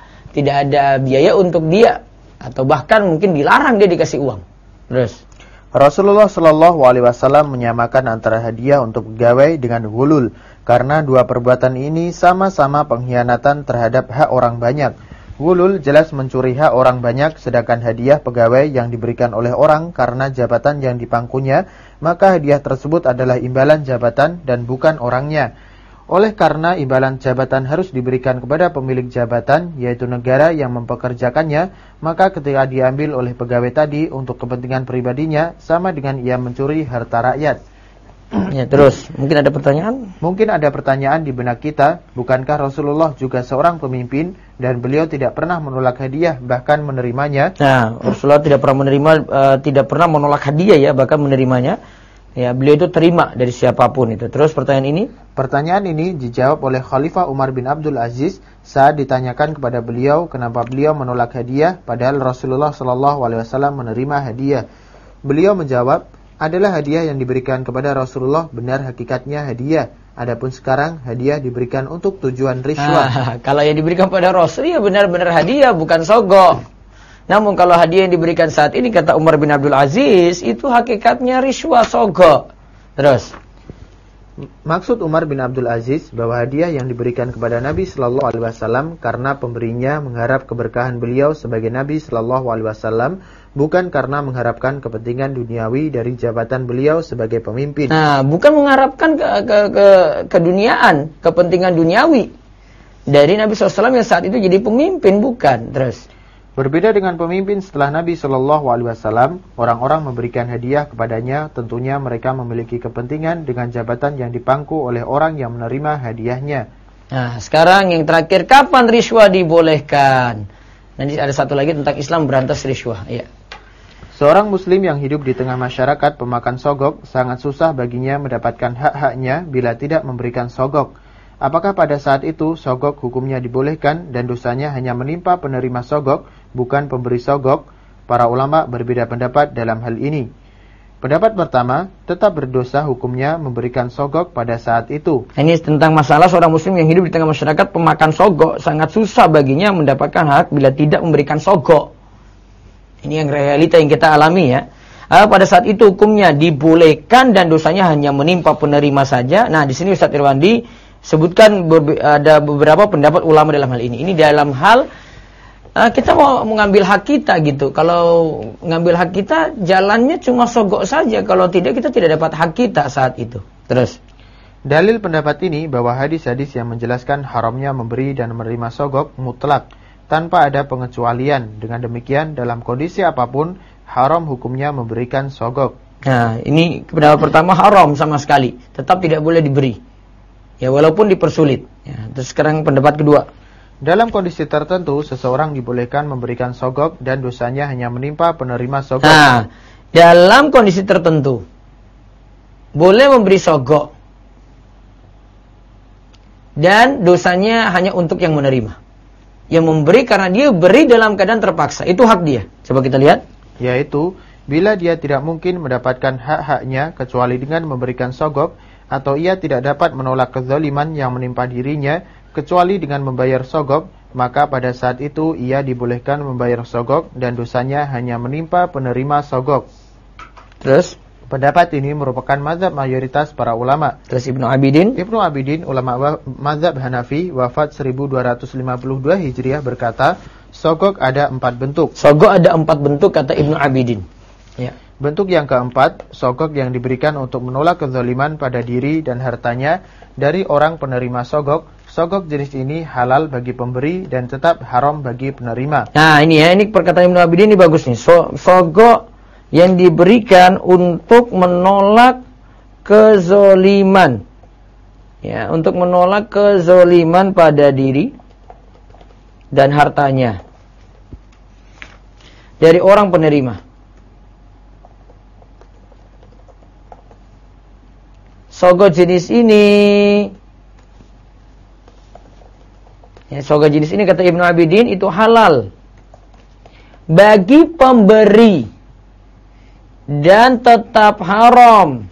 ada biaya untuk dia. Atau bahkan mungkin dilarang dia dikasih uang. Terus, Rasulullah Shallallahu Alaihi Wasallam menyamakan antara hadiah untuk pegawai dengan ghulul karena dua perbuatan ini sama-sama pengkhianatan terhadap hak orang banyak. Ghulul jelas mencuri hak orang banyak, sedangkan hadiah pegawai yang diberikan oleh orang karena jabatan yang dipangkunya, maka hadiah tersebut adalah imbalan jabatan dan bukan orangnya. Oleh karena imbalan jabatan harus diberikan kepada pemilik jabatan, yaitu negara yang mempekerjakannya, maka ketika diambil oleh pegawai tadi untuk kepentingan pribadinya, sama dengan ia mencuri harta rakyat. Ya, terus, mungkin ada pertanyaan? Mungkin ada pertanyaan di benak kita, bukankah Rasulullah juga seorang pemimpin dan beliau tidak pernah menolak hadiah, bahkan menerimanya? Nah, Rasulullah tidak pernah menolak hadiah ya, bahkan menerimanya. Ya, beliau itu terima dari siapapun itu. Terus pertanyaan ini? Pertanyaan ini dijawab oleh Khalifah Umar bin Abdul Aziz saat ditanyakan kepada beliau kenapa beliau menolak hadiah padahal Rasulullah SAW menerima hadiah. Beliau menjawab, adalah hadiah yang diberikan kepada Rasulullah benar hakikatnya hadiah. Adapun sekarang hadiah diberikan untuk tujuan rishwah. Kalau yang diberikan pada Rasul ya benar-benar hadiah, bukan sogok. Namun kalau hadiah yang diberikan saat ini, kata Umar bin Abdul Aziz, itu hakikatnya rishwah, sogok. Terus, maksud Umar bin Abdul Aziz bahwa hadiah yang diberikan kepada Nabi Sallallahu Alaihi Wasallam karena pemberinya mengharap keberkahan beliau sebagai Nabi Sallallahu Alaihi Wasallam, bukan karena mengharapkan kepentingan duniawi dari jabatan beliau sebagai pemimpin. Nah, bukan mengharapkan keduniaan, kepentingan duniawi dari Nabi SAW yang saat itu jadi pemimpin, bukan. Terus, berbeda dengan pemimpin setelah Nabi Shallallahu Alaihi Wasallam, orang-orang memberikan hadiah kepadanya, tentunya mereka memiliki kepentingan dengan jabatan yang dipangku oleh orang yang menerima hadiahnya. Nah, sekarang yang terakhir, kapan rishwah dibolehkan? Nanti ada satu lagi tentang Islam berantas rishwah. Ya. Seorang muslim yang hidup di tengah masyarakat pemakan sogok, sangat susah baginya mendapatkan hak-haknya bila tidak memberikan sogok. Apakah pada saat itu sogok hukumnya dibolehkan dan dosanya hanya menimpa penerima sogok, bukan pemberi sogok? Para ulama berbeda pendapat dalam hal ini. Pendapat pertama, tetap berdosa hukumnya memberikan sogok pada saat itu. Ini tentang masalah seorang muslim yang hidup di tengah masyarakat pemakan sogok, sangat susah baginya mendapatkan hak bila tidak memberikan sogok. Ini yang realita yang kita alami ya. Pada saat itu hukumnya dibolehkan dan dosanya hanya menimpa penerima saja. Nah, di sini Ustaz Irwandi sebutkan ada beberapa pendapat ulama dalam hal ini. Ini dalam hal kita mau mengambil hak kita gitu. Kalau mengambil hak kita, jalannya cuma sogok saja. Kalau tidak, kita tidak dapat hak kita saat itu. Terus, dalil pendapat ini bahwa hadis-hadis yang menjelaskan haramnya memberi dan menerima sogok mutlak, tanpa ada pengecualian. Dengan demikian, dalam kondisi apapun, haram hukumnya memberikan sogok. Nah, ini pendapat pertama haram sama sekali. Tetap tidak boleh diberi. Ya, walaupun dipersulit. Ya, terus sekarang pendapat kedua. Dalam kondisi tertentu, seseorang dibolehkan memberikan sogok dan dosanya hanya menimpa penerima sogok. Nah, dalam kondisi tertentu, boleh memberi sogok. Dan dosanya hanya untuk yang menerima. Yang memberi karena dia beri dalam keadaan terpaksa. Itu hak dia. Coba kita lihat. Yaitu, bila dia tidak mungkin mendapatkan hak-haknya kecuali dengan memberikan sogok, atau ia tidak dapat menolak kezaliman yang menimpa dirinya kecuali dengan membayar sogok, maka pada saat itu ia dibolehkan membayar sogok dan dosanya hanya menimpa penerima sogok. Terus, pendapat ini merupakan mazhab mayoritas para ulama. Terus Ibnu Abidin, ulama mazhab Hanafi, wafat 1252 Hijriah, berkata, sogok ada 4 bentuk. Sogok ada 4 bentuk, kata Ibnu Abidin. Ya. Bentuk yang keempat, sogok yang diberikan untuk menolak kezaliman pada diri dan hartanya dari orang penerima sogok. Sogok jenis ini halal bagi pemberi dan tetap haram bagi penerima. Nah, ini perkataan Ibnu Abidin ini bagus nih. Sogok yang diberikan untuk menolak kezaliman. Ya, untuk menolak kezaliman pada diri dan hartanya dari orang penerima. Sogok jenis ini, ya, sogok jenis ini kata Ibnu Abidin itu halal bagi pemberi dan tetap haram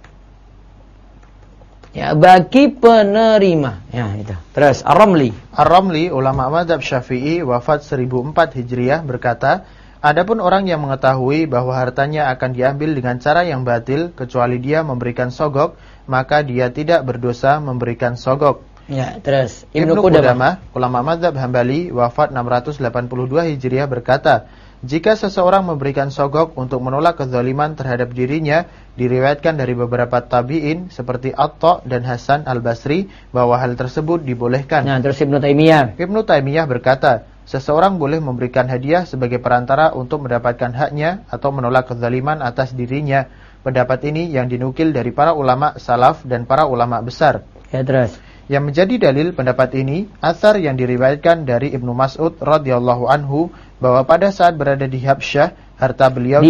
ya bagi penerima. Ya, itu. Terus Ar-Ramli, ulama mazhab Syafi'i, wafat 1004 Hijriah, berkata, Adapun orang yang mengetahui bahwa hartanya akan diambil dengan cara yang batil kecuali dia memberikan sogok, maka dia tidak berdosa memberikan sogok. Ya, terus Ibnu Qudamah, ulama mazhab Hambali, wafat 682 Hijriah berkata, jika seseorang memberikan sogok untuk menolak kezaliman terhadap dirinya, diriwayatkan dari beberapa tabi'in seperti Atta dan Hasan al-Basri bahwa hal tersebut dibolehkan. Nah, terus Ibnu Taimiyah berkata, seseorang boleh memberikan hadiah sebagai perantara untuk mendapatkan haknya atau menolak kezaliman atas dirinya. Pendapat ini yang dinukil dari para ulama salaf dan para ulama besar. Ya, terus. Yang menjadi dalil pendapat ini, atsar yang diriwayatkan dari Ibnu Mas'ud radhiyallahu anhu bahwa pada saat berada di Habsyah, harta beliau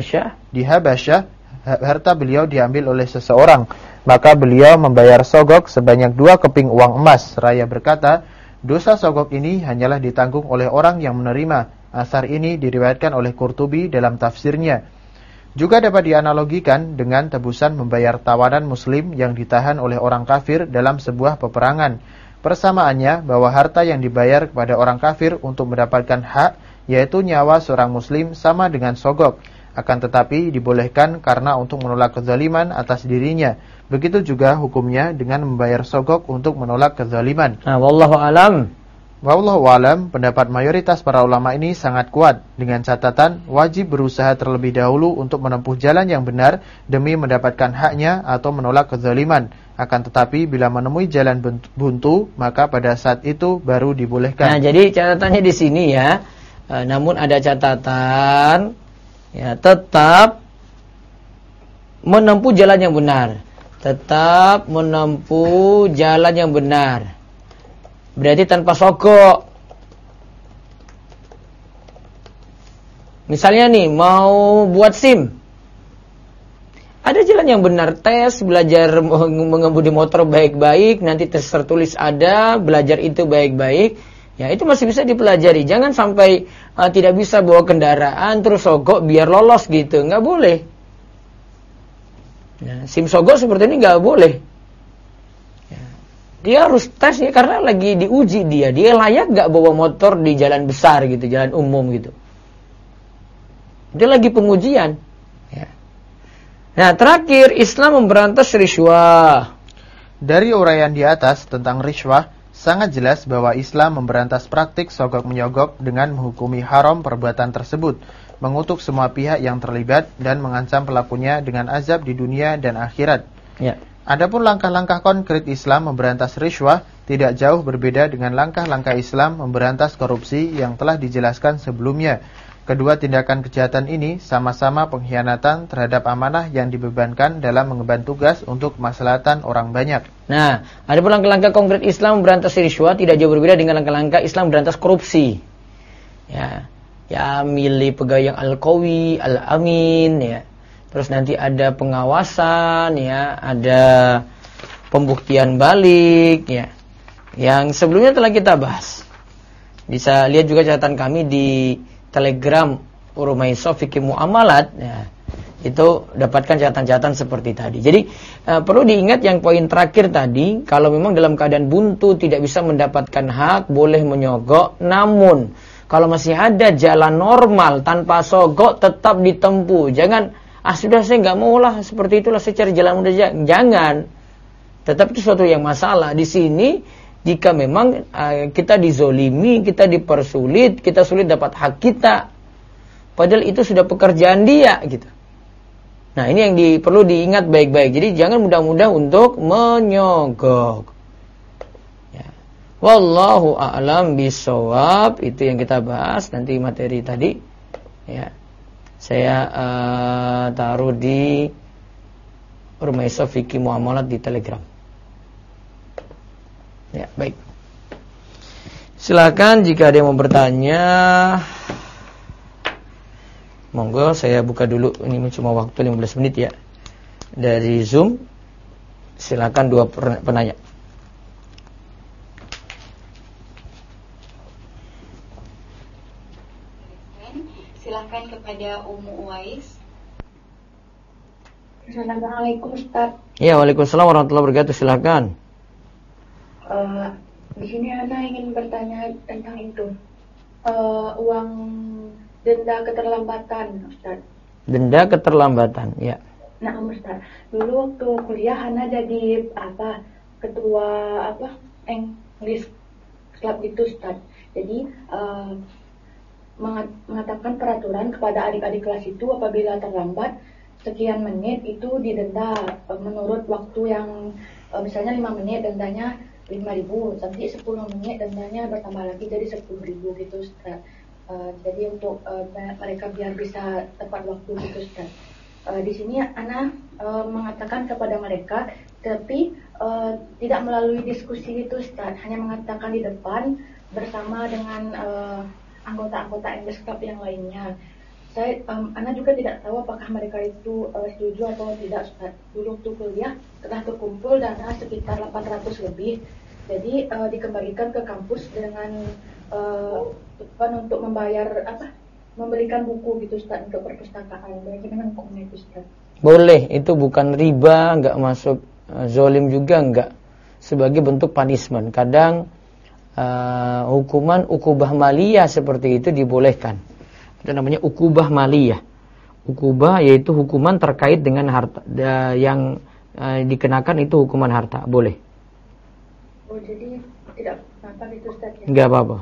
harta beliau diambil oleh seseorang, maka beliau membayar sogok sebanyak 2 keping uang emas. Seraya berkata, dosa sogok ini hanyalah ditanggung oleh orang yang menerima. Atsar ini diriwayatkan oleh Qurtubi dalam tafsirnya. Juga dapat dianalogikan dengan tebusan membayar tawanan muslim yang ditahan oleh orang kafir dalam sebuah peperangan. Persamaannya bahwa harta yang dibayar kepada orang kafir untuk mendapatkan hak, yaitu nyawa seorang muslim, sama dengan sogok. Akan tetapi dibolehkan karena untuk menolak kezaliman atas dirinya. Begitu juga hukumnya dengan membayar sogok untuk menolak kezaliman. Nah, wallahu alam. Wallahu alam, pendapat mayoritas para ulama ini sangat kuat, dengan catatan wajib berusaha terlebih dahulu untuk menempuh jalan yang benar demi mendapatkan haknya atau menolak kezaliman. Akan tetapi bila menemui jalan buntu, maka pada saat itu baru dibolehkan. Nah, jadi catatannya di sini ya. Namun ada catatan, ya, tetap menempuh jalan yang benar. Tetap menempuh jalan yang benar. Berarti tanpa sogok. Misalnya nih, mau buat SIM. Ada jalan yang benar, tes, belajar mengemudi motor baik-baik, nanti tes tertulis ada, belajar itu baik-baik. Ya, itu masih bisa dipelajari. Jangan sampai tidak bisa bawa kendaraan, terus sogok biar lolos gitu. Nggak boleh. Ya, SIM sogok seperti ini nggak boleh. Dia harus tes ya, karena lagi diuji dia layak gak bawa motor di jalan besar gitu, jalan umum gitu. Dia lagi pengujian. Ya. Nah, terakhir, Islam memberantas rishwah. Dari uraian di atas tentang rishwah, sangat jelas bahwa Islam memberantas praktik sogok menyogok dengan menghukumi haram perbuatan tersebut, mengutuk semua pihak yang terlibat dan mengancam pelakunya dengan azab di dunia dan akhirat. Ya. Adapun langkah-langkah konkret Islam memberantas rishwah tidak jauh berbeda dengan langkah-langkah Islam memberantas korupsi yang telah dijelaskan sebelumnya. Kedua tindakan kejahatan ini sama-sama pengkhianatan terhadap amanah yang dibebankan dalam mengemban tugas untuk kemaslahatan orang banyak. Nah, adapun langkah-langkah konkret Islam memberantas rishwah tidak jauh berbeda dengan langkah-langkah Islam memberantas korupsi. Ya, milih pegawai yang al-qawi, al-amin, ya. Terus nanti ada pengawasan, ya, ada pembuktian balik, ya, yang sebelumnya telah kita bahas. Bisa lihat juga catatan kami di Telegram Urumaiso Fikih Muamalat, ya. Itu dapatkan catatan-catatan seperti tadi. Jadi perlu diingat yang poin terakhir tadi, kalau memang dalam keadaan buntu tidak bisa mendapatkan hak, boleh menyogok. Namun kalau masih ada jalan normal tanpa sogok, tetap ditempuh. Jangan sudah saya nggak mau lah seperti itulah, saya cari jalan mudah aja. Jangan. Tetap itu suatu yang masalah. Di sini jika memang kita dizolimi, kita dipersulit, kita sulit dapat hak kita, padahal itu sudah pekerjaan dia gitu. Nah, ini yang perlu diingat baik-baik. Jadi jangan mudah-mudah untuk menyogok. Ya. Wallahu a'lam bishawab. Itu yang kita bahas nanti materi tadi. Ya. Saya taruh di Urmaiso Fikih Muamalat di Telegram. Ya, baik. Silakan jika ada yang mau bertanya. Monggo, saya buka dulu. Ini cuma waktu 15 menit ya. Dari Zoom. Silakan 2 penanya. Silahkan kepada Ummu Uwais. Assalamualaikum Ustaz. Ya, waalaikumsalam warahmatullahi wabarakatuh. Silahkan. Di sini Ana ingin bertanya tentang itu. Uang denda keterlambatan, Ustaz. Denda keterlambatan, ya. Nah, Ustaz, dulu waktu kuliah Hana jadi ketua English club itu, Ustaz. Jadi mengatakan peraturan kepada adik-adik kelas itu apabila terlambat sekian menit itu didenda menurut waktu yang misalnya 5 menit dendanya 5.000, nanti 10 menit dendanya bertambah lagi jadi 10.000 gitu, Ustaz. Jadi untuk mereka biar bisa tepat waktu gitu, Ustaz. Di sini Ana mengatakan kepada mereka, tapi tidak melalui diskusi itu, Ustaz. Hanya mengatakan di depan bersama dengan anggota-anggota English Club yang lainnya. Ana juga tidak tahu apakah mereka itu setuju atau tidak, Ustaz. Dulu waktu kuliah telah terkumpul dana sekitar 800 lebih. Jadi dikembalikan ke kampus dengan untuk memberikan buku gitu, Ustaz, untuk perpustakaan. Bagaimana hukumnya itu, Ustaz? Boleh, itu bukan riba, enggak masuk zolim juga enggak. Sebagai bentuk punishment. Kadang hukuman ukubah maliyah seperti itu dibolehkan. Itu namanya ukubah maliyah. Ukubah yaitu hukuman terkait dengan harta yang dikenakan itu hukuman harta, boleh. Oh, jadi tidak apa-apa itu, Ustaz, ya? Enggak apa-apa.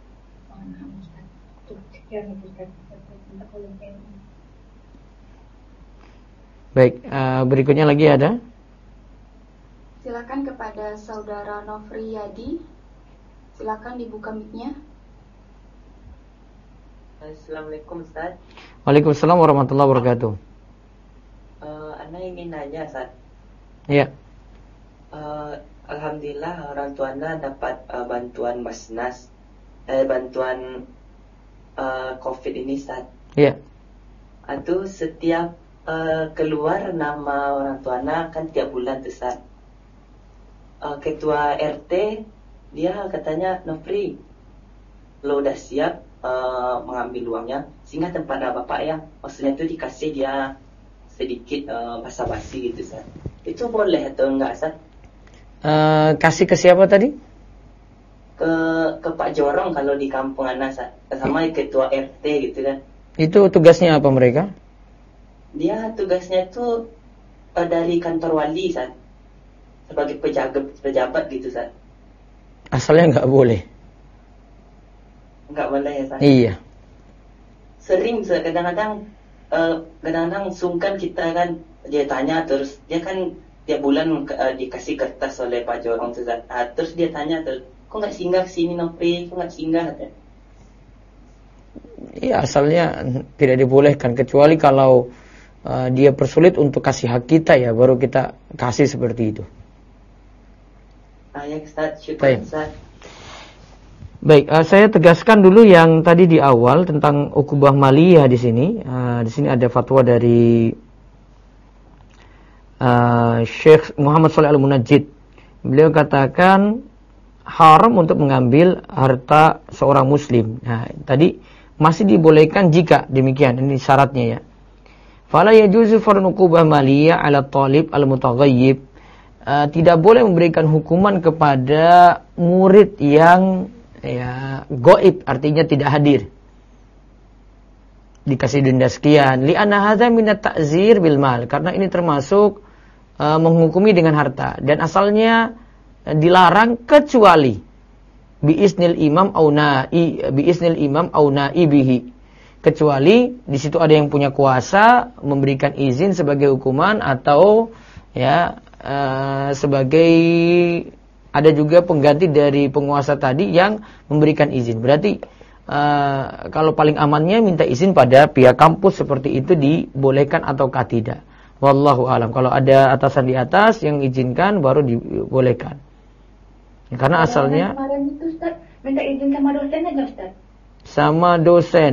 Baik, berikutnya lagi ada. Silakan kepada saudara Nofri Yadi. Silakan dibuka mic-nya. Assalamualaikum, Ustaz. Waalaikumsalam warahmatullahi wabarakatuh. Ana ingin nanya, Ustaz. Iya. Alhamdulillah orang tua Ana dapat bantuan Basnas, bantuan COVID ini, Ustaz. Iya. Itu setiap keluar nama orang tua Ana kan tiap bulan tuh, Ustaz. Ketua RT dia katanya, Nofri, lo udah siap mengambil uangnya, sehingga tempat bapak ya, maksudnya itu dikasih dia sedikit basa-basi gitu, Ustaz. Itu boleh atau enggak, Ustaz? Kasih ke siapa tadi? Ke Pak Jorong kalau di kampung Ana, Ustaz. Sama ketua RT gitu kan. Itu tugasnya apa mereka? Dia tugasnya itu dari kantor wali, Ustaz. Sebagai pejabat gitu, Ustaz. Asalnya enggak boleh. Enggak boleh ya, Ustaz? Iya. Sering, Ustaz, kadang-kadang sungkan kita kan, dia tanya terus, dia kan tiap bulan dikasih kertas oleh Pak Jorong, Ustaz. Terus dia tanya terus, kok nggak singgah kesini, Nofri? Kok nggak singgah? Iya, asalnya tidak dibolehkan, kecuali kalau dia persulit untuk kasih hak kita ya, baru kita kasih seperti itu. Ya, Ustaz, syukur, Ustaz. Baik, saya tegaskan dulu yang tadi di awal tentang ukubah maliyah di sini. Di sini ada fatwa dari Syekh Muhammad Shalih Al-Munajjid. Beliau katakan haram untuk mengambil harta seorang muslim. Nah, tadi masih dibolehkan jika demikian, ini syaratnya ya. Fala yajuzu fardu ukubah maliyah 'ala talib al-mutaghayyib. Tidak boleh memberikan hukuman kepada murid yang gaib, artinya tidak hadir. Dikasih denda sekian, li'anna hadza minat ta'zir bil mal, karena ini termasuk menghukumi dengan harta, dan asalnya dilarang kecuali biiznil imam au naibihi, kecuali di situ ada yang punya kuasa memberikan izin sebagai hukuman, atau sebagai ada juga pengganti dari penguasa tadi yang memberikan izin. Berarti kalau paling amannya minta izin pada pihak kampus, seperti itu dibolehkan ataukah tidak. Wallahu alam. Kalau ada atasan di atas yang izinkan baru dibolehkan. Ya, karena asalnya kemarin itu, Ustaz, minta izin sama dosen aja, Ustaz. Sama dosen.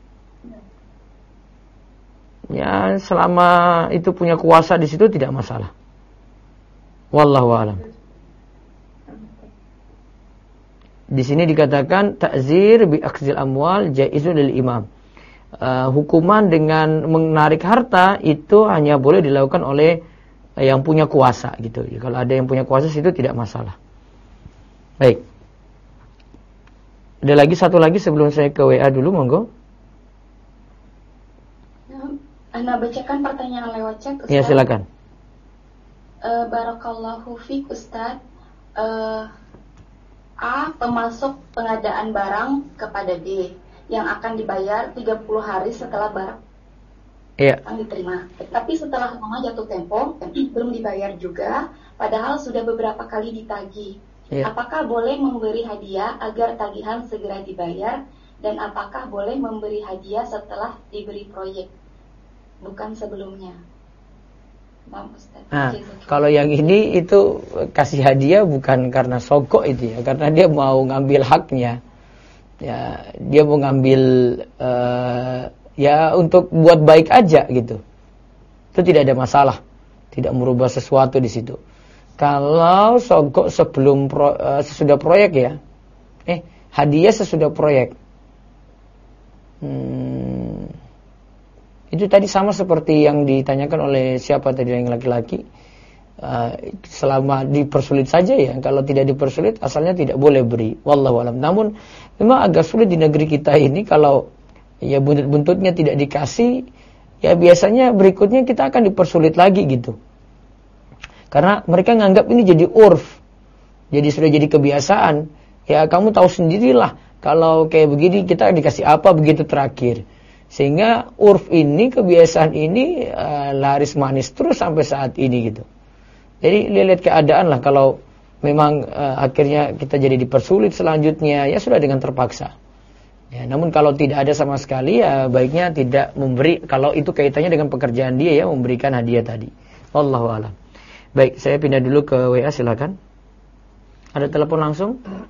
Ya, selama itu punya kuasa di situ tidak masalah. Wallahu alam. Di sini dikatakan ta'zir bi akhzil amwal jaizun lil imam. Hukuman dengan menarik harta itu hanya boleh dilakukan oleh yang punya kuasa gitu. Kalau ada yang punya kuasa itu tidak masalah. Baik. Ada lagi satu lagi sebelum saya ke WA dulu, monggo. Ana bacakan pertanyaan lewat chat, Ustaz. Ya, silakan. Barakallahu fiik, Ustaz. A. Pemasok pengadaan barang kepada B yang akan dibayar 30 hari setelah barang yang diterima. Tapi setelah lama jatuh tempo belum dibayar juga, padahal sudah beberapa kali ditagih. Apakah boleh memberi hadiah agar tagihan segera dibayar, dan apakah boleh memberi hadiah setelah diberi proyek, bukan sebelumnya? Nah, kalau yang ini itu kasih hadiah bukan karena sogok itu ya, karena dia mau ngambil haknya. Ya, dia mau ngambil ya untuk buat baik aja gitu. Itu tidak ada masalah, tidak merubah sesuatu di situ. Kalau sogok sebelum sesudah proyek ya, hadiah sesudah proyek. Itu tadi sama seperti yang ditanyakan oleh siapa tadi yang laki-laki. Selama dipersulit saja ya, kalau tidak dipersulit asalnya tidak boleh beri. Wallahu a'lam. Namun memang agak sulit di negeri kita ini kalau ya buntut-buntutnya tidak dikasih, ya biasanya berikutnya kita akan dipersulit lagi gitu. Karena mereka nganggap ini jadi urf. Jadi sudah jadi kebiasaan. Ya kamu tahu sendirilah kalau kayak begini kita dikasih apa begitu terakhir. Sehingga urf ini, kebiasaan ini laris manis terus sampai saat ini gitu. Jadi lihat keadaan lah, kalau memang akhirnya kita jadi dipersulit selanjutnya, ya sudah dengan terpaksa. Ya, namun kalau tidak ada sama sekali, ya baiknya tidak memberi. Kalau itu kaitannya dengan pekerjaan dia ya, memberikan hadiah tadi. Wallahu a'lam. Baik, saya pindah dulu ke WA, silakan. Ada telepon langsung?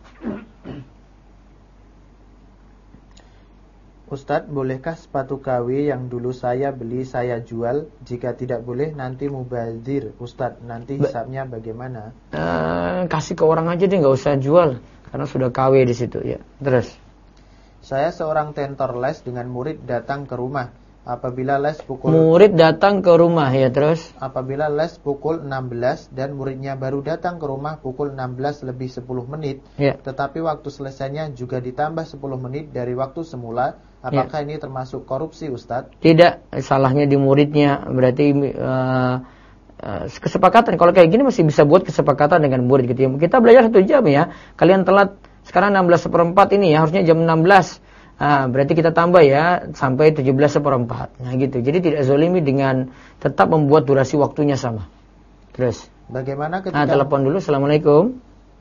Ustadz, bolehkah sepatu KW yang dulu saya beli saya jual? Jika tidak boleh nanti mubazir. Ustadz, nanti hisabnya bagaimana? Kasih ke orang aja deh, nggak usah jual karena sudah KW di situ ya. Terus, saya seorang tentor les dengan murid datang ke rumah. Apabila les pukul murid datang ke rumah ya, terus apabila les pukul 16 dan muridnya baru datang ke rumah pukul 16 lebih 10 menit, tetapi waktu selesainya juga ditambah 10 menit dari waktu semula, apakah ini termasuk korupsi, Ustadz? Tidak, salahnya di muridnya. Berarti kesepakatan. Kalau kayak gini masih bisa buat kesepakatan dengan murid gitu ya. Kita belajar 1 jam ya, kalian telat sekarang 16:04 ini ya, harusnya jam 16. Berarti kita tambah ya sampai 17:04. Nah gitu. Jadi tidak zolimi dengan tetap membuat durasi waktunya sama. Terus bagaimana ketika telepon dulu. Assalamualaikum.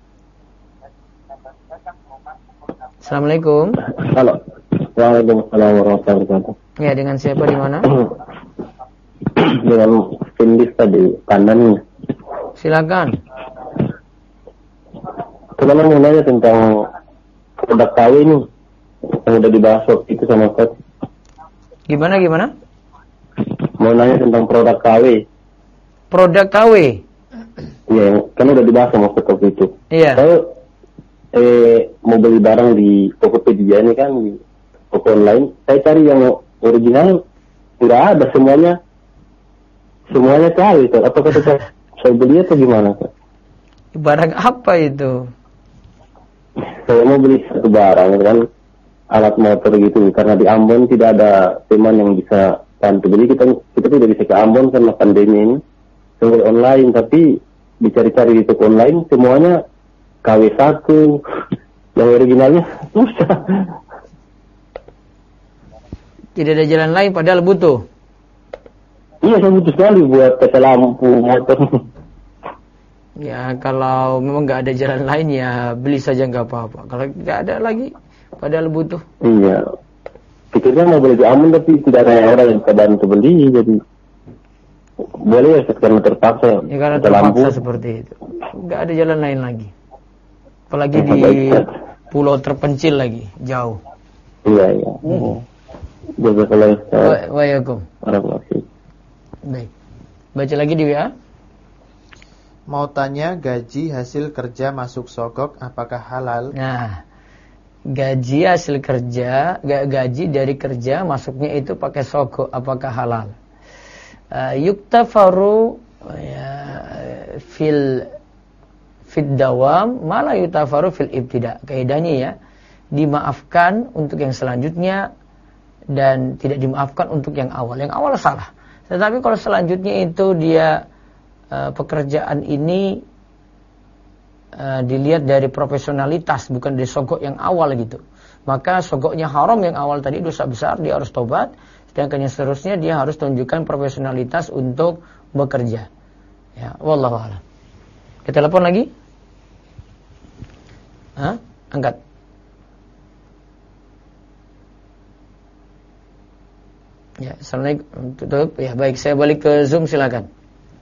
Assalamualaikum. Halo. Waalaikumsalam warahmatullahi wabarakatuh. Ya, dengan siapa di mana? Dengan Findis tadi kanan. Silakan. Sebenarnya mau nanya tentang produk KW ini yang udah dibahas waktu itu sama Ustaz. Gimana? Mau nanya tentang produk KW. Produk KW? Iya, kan udah dibahas sama Ustaz waktu itu. Iya. Saya mau beli barang di Tokopedia ini kan, di toko online. Saya cari yang original, tidak ada, semuanya KW. Apakah saya beli atau gimana, Ustaz? Barang apa itu? Saya mau beli satu barang kan, alat motor gitu, karena di Ambon tidak ada teman yang bisa bantu. Jadi kita tidak bisa ke Ambon karena pandemi ini. Semua online, tapi dicari-cari di toko online semuanya KW1, yang originalnya susah. Tidak ada jalan lain padahal butuh. Iya, saya butuh sekali buat kaca lampu motor. Ya kalau memang nggak ada jalan lain ya beli saja nggak apa-apa. Kalau nggak ada lagi padahal butuh. Iya. Pikirnya mau beli di Ambon tapi tidak ada orang yang bisa bantu beli, jadi boleh ya karena terpaksa. Ya karena terpaksa seperti itu. Nggak ada jalan lain lagi. Apalagi di pulau terpencil lagi, jauh. Iya. Waalaikumsalam. Baik. Baca lagi di WA. Mau tanya, gaji hasil kerja masuk sogok apakah halal? Nah, gaji hasil kerja, gaji dari kerja masuknya itu pakai sogok, apakah halal? Yuktafaru fil dawam, malah yuktafaru fil ibtida. Kaidahnya ya, dimaafkan untuk yang selanjutnya dan tidak dimaafkan untuk yang awal. Yang awal salah. Tetapi kalau selanjutnya itu dia pekerjaan ini dilihat dari profesionalitas, bukan dari sogok yang awal gitu, maka sogoknya haram yang awal tadi dosa besar, dia harus tobat. Sedangkan yang seterusnya dia harus tunjukkan profesionalitas untuk bekerja. Ya, wallahu a'lam. Kita telepon lagi? Angkat. Ya, assalamualaikum. Tutup. Ya, baik, saya balik ke Zoom, silakan.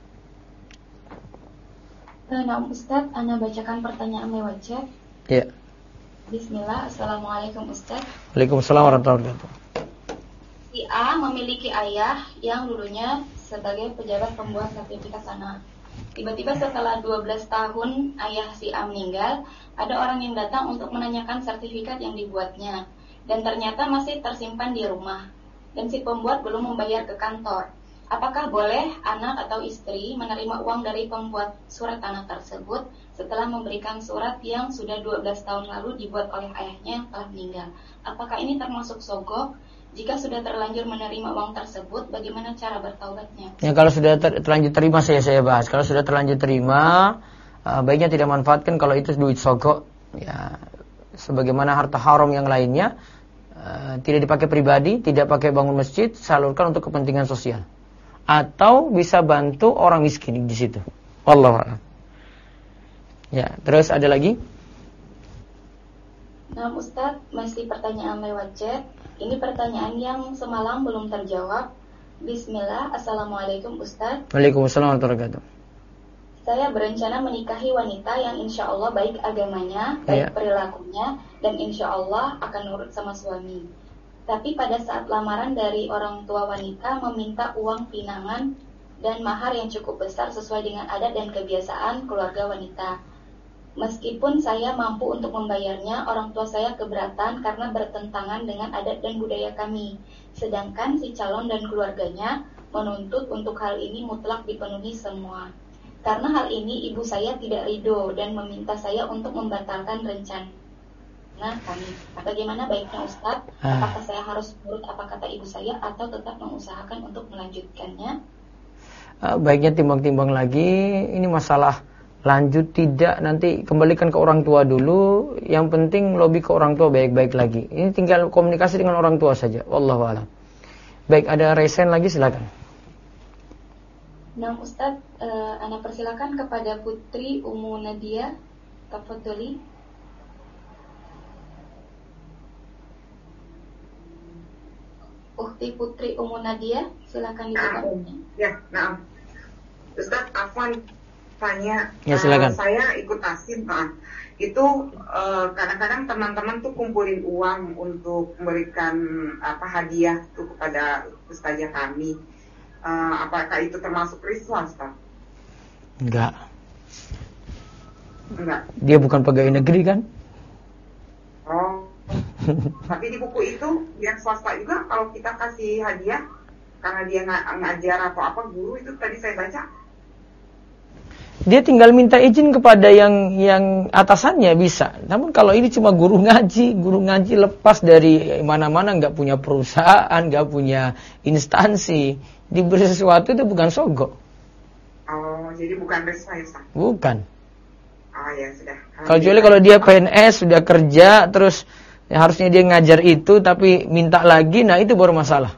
Nah, Ustaz, Ana bacakan pertanyaan lewat chat. Ya. Bismillah, Assalamualaikum Ustaz. Waalaikumsalam warahmatullahi wabarakatuh. Si A memiliki ayah yang dulunya sebagai pejabat pembuat sertifikat tanah. Tiba-tiba setelah 12 tahun ayah si A meninggal, ada orang yang datang untuk menanyakan sertifikat yang dibuatnya. Dan ternyata masih tersimpan di rumah. Dan si pembuat belum membayar ke kantor. Apakah boleh anak atau istri menerima uang dari pembuat surat tanah tersebut setelah memberikan surat yang sudah 12 tahun lalu dibuat oleh ayahnya yang telah meninggal? Apakah ini termasuk sogok? Jika sudah terlanjur menerima uang tersebut, bagaimana cara bertaubatnya? Ya, kalau sudah terlanjur terima saya bahas. Kalau sudah terlanjur terima, baiknya tidak manfaatkan kalau itu duit sogok. Ya, sebagaimana harta haram yang lainnya, tidak dipakai pribadi, tidak pakai bangun masjid, salurkan untuk kepentingan sosial. Atau bisa bantu orang miskin di situ. Wallahu a'lam. Ya, terus ada lagi? Nah, Ustaz, masih pertanyaan lewat chat. Ini pertanyaan yang semalam belum terjawab. Bismillah, Assalamualaikum Ustaz. Waalaikumsalam warahmatullahi wabarakatuh. Saya berencana menikahi wanita yang insya Allah baik agamanya, baik perilakunya, dan insya Allah akan nurut sama suami. Tapi pada saat lamaran dari orang tua wanita meminta uang pinangan dan mahar yang cukup besar sesuai dengan adat dan kebiasaan keluarga wanita. Meskipun saya mampu untuk membayarnya, orang tua saya keberatan karena bertentangan dengan adat dan budaya kami. Sedangkan si calon dan keluarganya menuntut untuk hal ini mutlak dipenuhi semua. Karena hal ini ibu saya tidak ridho dan meminta saya untuk membatalkan rencana kami. Bagaimana baiknya Ustaz? Apakah saya harus menurut apa kata ibu saya atau tetap mengusahakan untuk melanjutkannya? Baiknya timbang-timbang lagi. Ini masalah lanjut tidak, nanti kembalikan ke orang tua dulu. Yang penting lobby ke orang tua baik-baik lagi. Ini tinggal komunikasi dengan orang tua saja. Wallahu a'lam. Baik, ada resen lagi, silakan. Nah Ustaz, Ana persilakan kepada Putri Ummu Nadia. Tafadholi. Ukti Putri Ummu Nadia, silakan dibuka. Ya, nah, Ustaz, Afwan tanya. Ya, silakan. Saya ikut ASIN, itu kadang-kadang teman-teman tuh kumpulin uang untuk memberikan hadiah tuh kepada ustazah kami. Apakah itu termasuk riswah, Ustaz? Enggak. Dia bukan pegawai negeri kan? Oh. Tapi di buku itu yang swasta juga kalau kita kasih hadiah karena dia ngajar atau apa guru, itu tadi saya baca. Dia tinggal minta izin kepada yang atasannya bisa. Namun kalau ini cuma guru ngaji lepas dari mana-mana, nggak punya perusahaan, nggak punya instansi, diberi sesuatu itu bukan sogok. Oh, jadi bukan riswah ya, Ustaz? Bukan. Oh ya sudah. Kalau dia PNS sudah kerja terus harusnya dia ngajar itu tapi minta lagi, nah itu baru masalah.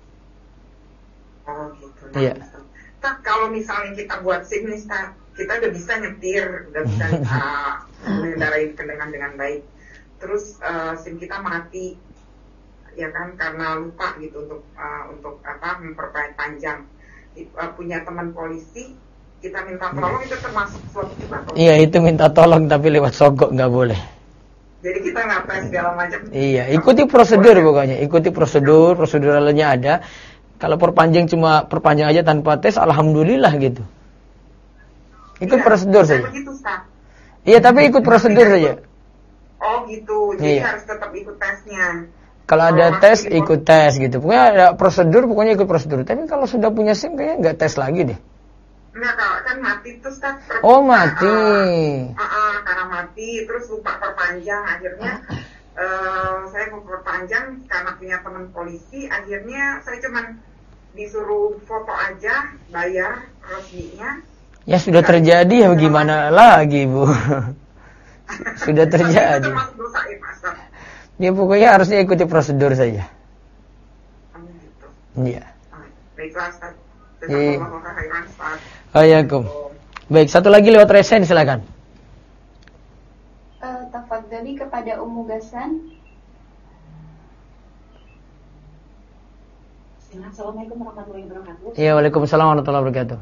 Oh gitu. Iya. Kalau misalnya kita buat SIM nih, kita udah bisa nyetir, udah bisa mengendarai kendaraan dengan baik. Terus SIM kita mati, ya kan, karena lupa gitu untuk memperpanjang. Punya teman polisi, kita minta tolong, itu termasuk suatu juga. Iya, itu minta tolong tapi lewat sogok nggak boleh. Jadi kita ngapain segala macam. Iya, ikuti prosedur pokoknya. Ikuti proseduralnya ada. Kalau perpanjang aja tanpa tes, alhamdulillah gitu. Ikut prosedur saja. Begitu, Ustaz. Iya, tapi ikut prosedur saja. Oh gitu, jadi harus tetap ikut tesnya. Kalau ada tes, ikut tes gitu. Pokoknya ada prosedur, pokoknya ikut prosedur. Tapi kalau sudah punya SIM, kayaknya nggak tes lagi deh. Enggak, kan mati terus kan. Oh, mati. Karena mati terus lupa perpanjang, akhirnya saya mau perpanjang karena punya teman polisi, akhirnya saya cuman disuruh foto aja, bayar resminya. Ya sudah terjadi ya bagaimana lagi Bu. Sudah terjadi. Itu termasuk dosa ya Pak Ustaz? Ya pokoknya harusnya ikuti prosedur saja. Gitu. Iya. Baiklah Ustaz. Iya. Jazakallahu khairan Ustaz. Waalaikum. Baik, satu lagi lewat resen silakan. Tafadhali kepada Ummu Gasan. Assalamualaikum warahmatullahi wabarakatuh. Ya, waalaikumsalam warahmatullahi wabarakatuh.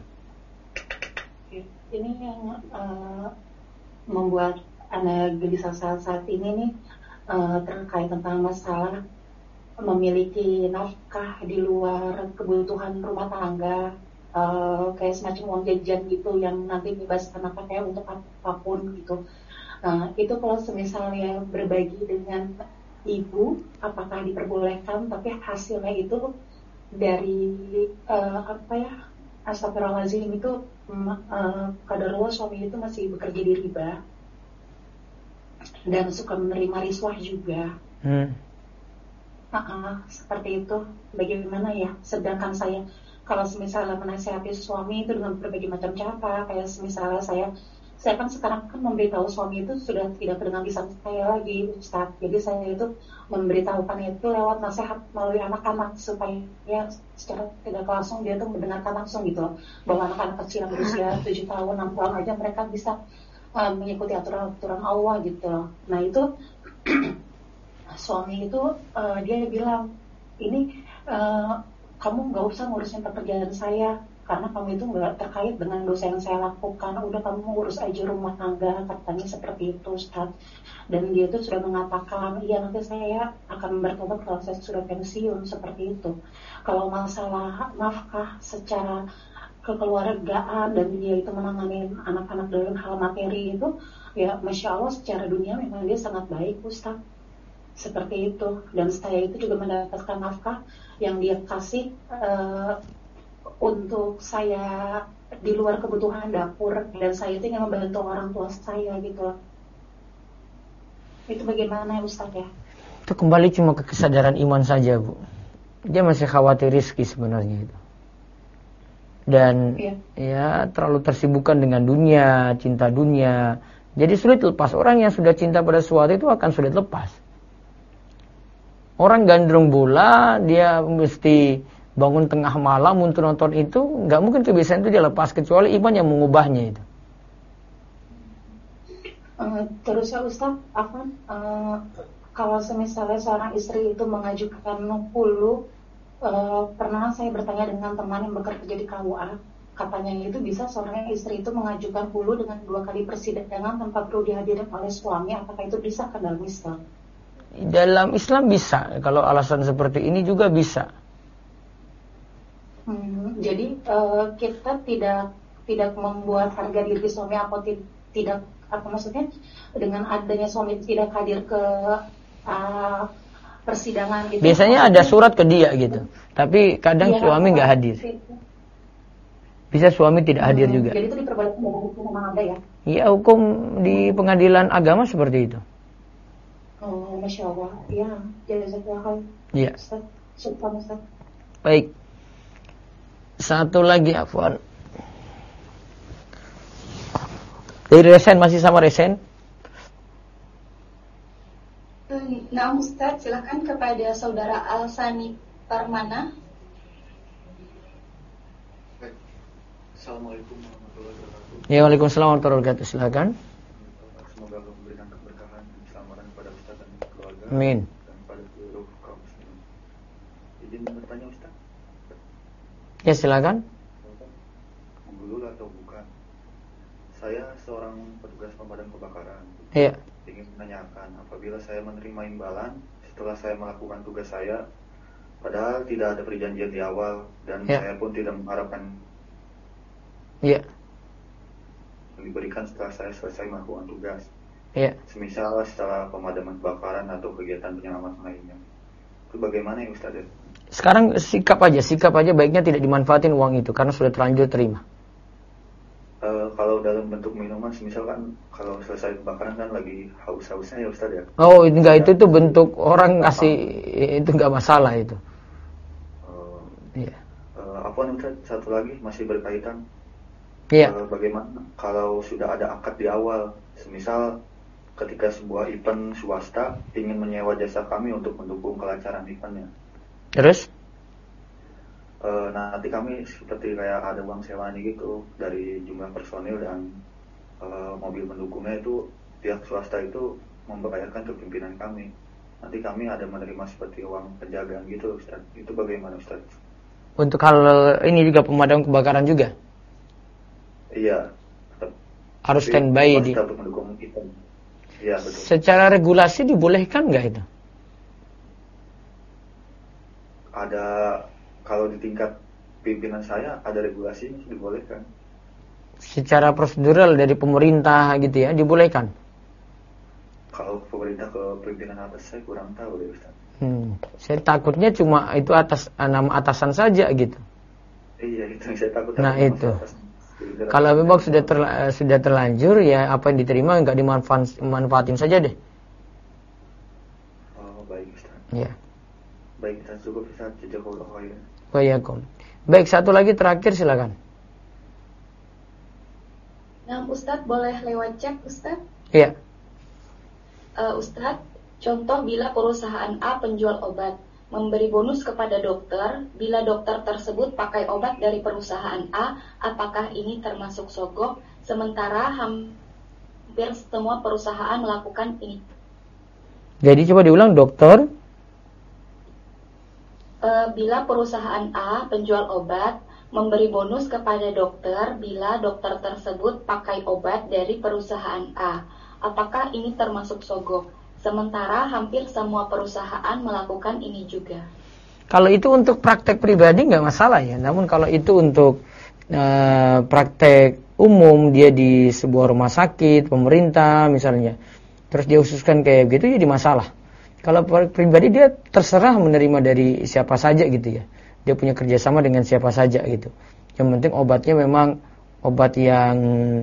Ini yang membuat Anda gelisah saat ini nih terkait tentang masalah memiliki nafkah di luar kebutuhan rumah tangga, kayak semacam uang jajan gitu yang nanti bebas karena pakai untuk apapun gitu. Nah, itu kalau semisalnya berbagi dengan ibu, apakah diperbolehkan? Tapi hasilnya itu dari astagfirullahaladzim itu kadarullah suami itu masih bekerja di riba dan suka menerima riswah juga. Seperti itu. Bagaimana ya? Sedangkan saya kalau misalnya menasihati suami itu dengan berbagai macam cara, kayak misalnya saya kan sekarang kan memberitahu suami itu sudah tidak dengan lisan saya lagi, Ustaz. Jadi saya itu memberitahukan itu lewat nasihat melalui anak-anak supaya ya secara tidak langsung dia tuh mendengarkan langsung gitu. Bahwa anak-anak kecil yang berusia 7 tahun, 6 tahun aja mereka bisa mengikuti aturan-aturan Allah gitu. Nah itu suami itu dia bilang ini kamu nggak usah ngurusin pekerjaan saya karena kamu itu nggak terkait dengan dosa yang saya lakukan. Udah kamu ngurus aja rumah tangga, katanya seperti itu Ustaz. Dan dia itu sudah mengatakan iya nanti saya akan bertobat kalau saya sudah pensiun, seperti itu. Kalau masalah nafkah secara kekeluargaan dan dia itu menangani anak-anak dalam hal materi itu ya Masya Allah secara dunia memang dia sangat baik Ustaz. Seperti itu. Dan saya itu juga mendapatkan nafkah yang dia kasih untuk saya di luar kebutuhan dapur, dan saya itu ingin membantu orang tua saya gitu. Itu bagaimana ya Ustaz ya? Itu kembali cuma ke kesadaran iman saja Bu. Dia masih khawatir rizki sebenarnya itu. Dan ya terlalu tersibukkan dengan dunia, cinta dunia. Jadi sulit lepas. Orang yang sudah cinta pada sesuatu itu akan sulit lepas. Orang gandrung bola, dia mesti bangun tengah malam untuk nonton itu, nggak mungkin kebiasaan itu dia lepas kecuali iman yang mengubahnya itu. Terus ya Ustaz, kalau misalnya seorang istri itu mengajukan hulu, pernah saya bertanya dengan teman yang bekerja di KUA, katanya itu bisa seorang istri itu mengajukan hulu dengan 2 kali persidangan tanpa perlu dihadiri oleh suami, apakah itu bisa ke dalam Islam? Dalam Islam bisa, kalau alasan seperti ini juga bisa. Jadi kita tidak membuat harga diri suami atau tidak apa maksudnya dengan adanya suami tidak hadir ke persidangan gitu. Biasanya ada surat ke dia gitu, tapi kadang suami nggak hadir. Bisa suami tidak hadir juga. Jadi itu diperbolehkan dalam hukum ada ya? Iya, hukum di pengadilan agama seperti itu. Oh, Masya Allah. Ya, jazakallahu khairan. Iya. Ustaz. Baik. Satu lagi Afwan. Dari resen, masih sama resen? Nah Ustaz, silakan kepada saudara Al-Sani Parmana. Assalamualaikum warahmatullahi wabarakatuh. Ya, waalaikumsalam warahmatullahi wabarakatuh. Silakan. Semoga Allah memberikan keberkahan dan keselamatan kepada Ustaz dan keluarga. Amin. Dan kepada seluruh kaum muslimin. Izin bertanya Ustaz. Ya, silakan. Menggulung atau bukan? Saya seorang petugas pemadam kebakaran. Iya. Ingin menanyakan apabila saya menerima imbalan setelah saya melakukan tugas saya, padahal tidak ada perjanjian di awal dan saya pun tidak mengharapkan yang diberikan setelah saya selesai melakukan tugas. Semisal setelah pemadaman kebakaran atau kegiatan penyelamatan lainnya. Itu bagaimana ya Ustaz? Sekarang sikap aja baiknya tidak dimanfaatin uang itu karena sudah terlanjur terima. Kalau dalam bentuk minuman, misalkan kalau selesai kebakaran kan lagi haus-hausnya ya Ustaz ya. Oh, enggak, itu tuh bentuk orang ngasih, itu enggak masalah itu. Iya. Apa nih Ustaz, satu lagi masih berkaitan. Iya. Bagaimana kalau sudah ada akad di awal, semisal ketika sebuah event swasta ingin menyewa jasa kami untuk mendukung kelancaran eventnya. Terus? Nanti kami seperti kayak ada uang sewanya gitu dari jumlah personil dan mobil pendukungnya itu pihak swasta itu membayarkan ke pimpinan kami. Nanti kami ada menerima seperti uang penjagaan gitu Ustaz. Itu bagaimana Ustaz? Untuk hal ini juga pemadam kebakaran juga? Iya. Harus standby di. Untuk mendukung event. Iya betul. Secara regulasi dibolehkan nggak itu? Ada, kalau di tingkat pimpinan saya ada regulasi dibolehkan. Secara prosedural dari pemerintah gitu ya, dibolehkan? Kalau pemerintah ke pimpinan atas saya kurang tahu deh Ustaz. Saya takutnya cuma itu atas nama atasan saja gitu. Iya itu yang saya takut. Nah itu. Kalau memang sudah terlanjur ya apa yang diterima nggak dimanfaatin saja deh. Oh baik Ustaz. Ya. Baik Ustaz, cukup Ustaz. Jazakallahu khairan. Waalaikumsalam. Baik, satu lagi terakhir silakan. Nah, Ustadz boleh lewat chat Ustadz? Iya. Ustadz, contoh bila perusahaan A penjual obat memberi bonus kepada dokter, bila dokter tersebut pakai obat dari perusahaan A, apakah ini termasuk sogok? Sementara hampir semua perusahaan melakukan ini. Jadi coba diulang, dokter. Bila perusahaan A penjual obat memberi bonus kepada dokter bila dokter tersebut pakai obat dari perusahaan A, apakah ini termasuk sogok? Sementara hampir semua perusahaan melakukan ini juga. Kalau itu untuk praktek pribadi nggak masalah ya. Namun kalau itu untuk praktek umum, dia di sebuah rumah sakit, pemerintah misalnya, terus dia khususkan kayak gitu, jadi masalah. Kalau pribadi dia terserah menerima dari siapa saja gitu ya. Dia punya kerjasama dengan siapa saja gitu. Yang penting obatnya memang obat yang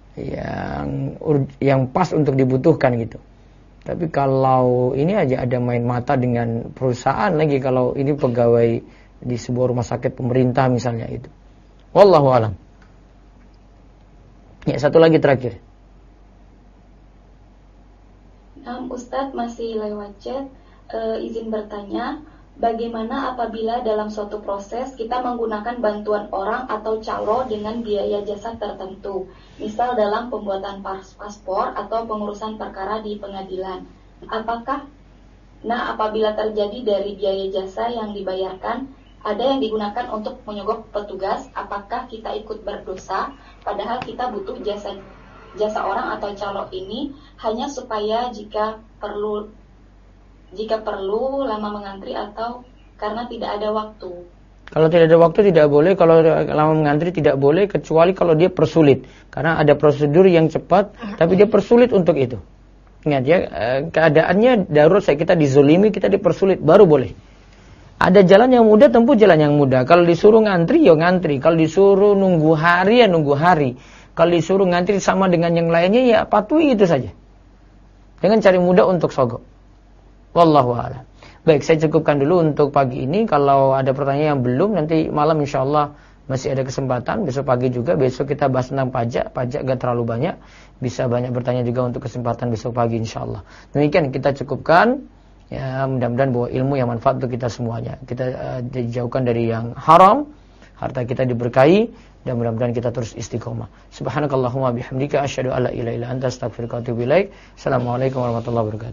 pas untuk dibutuhkan gitu. Tapi kalau ini aja ada main mata dengan perusahaan lagi, kalau ini pegawai di sebuah rumah sakit pemerintah misalnya itu. Wallahu alam. Ya, satu lagi terakhir. Ustadz masih lewat chat, izin bertanya, bagaimana apabila dalam suatu proses kita menggunakan bantuan orang atau calo dengan biaya jasa tertentu, misal dalam pembuatan paspor atau pengurusan perkara di pengadilan. Apabila terjadi dari biaya jasa yang dibayarkan, ada yang digunakan untuk menyogok petugas, apakah kita ikut berdosa, padahal kita butuh jasa orang atau calo ini hanya supaya jika perlu lama mengantri atau karena tidak ada waktu. Kalau tidak ada waktu tidak boleh, kalau lama mengantri tidak boleh, kecuali kalau dia persulit. Karena ada prosedur yang cepat, tapi dia persulit untuk itu. Ingat ya, keadaannya darurat, kita dizolimi, kita dipersulit, baru boleh. Ada jalan yang mudah, tempuh jalan yang mudah. Kalau disuruh ngantri, ya ngantri. Kalau disuruh nunggu hari, ya nunggu hari. Kalau disuruh ngantri sama dengan yang lainnya, ya patuhi itu saja. Jangan cari mudah untuk sogok. Wallahu a'lam. Baik, saya cukupkan dulu untuk pagi ini. Kalau ada pertanyaan yang belum, nanti malam insyaallah masih ada kesempatan. Besok pagi juga, besok kita bahas tentang pajak. Pajak gak terlalu banyak. Bisa banyak bertanya juga untuk kesempatan besok pagi insyaallah. Demikian kita cukupkan. Ya, mudah-mudahan bahwa ilmu yang manfaat untuk kita semuanya. Kita dijauhkan dari yang haram. Harta kita diberkahi. Dan mudah-mudahan kita terus istiqomah. Subhanakallahumma bihamdika asyhadu alla ilaha illa anta astaghfiruka wa atubu ilaik. Assalamualaikum warahmatullahi wabarakatuh.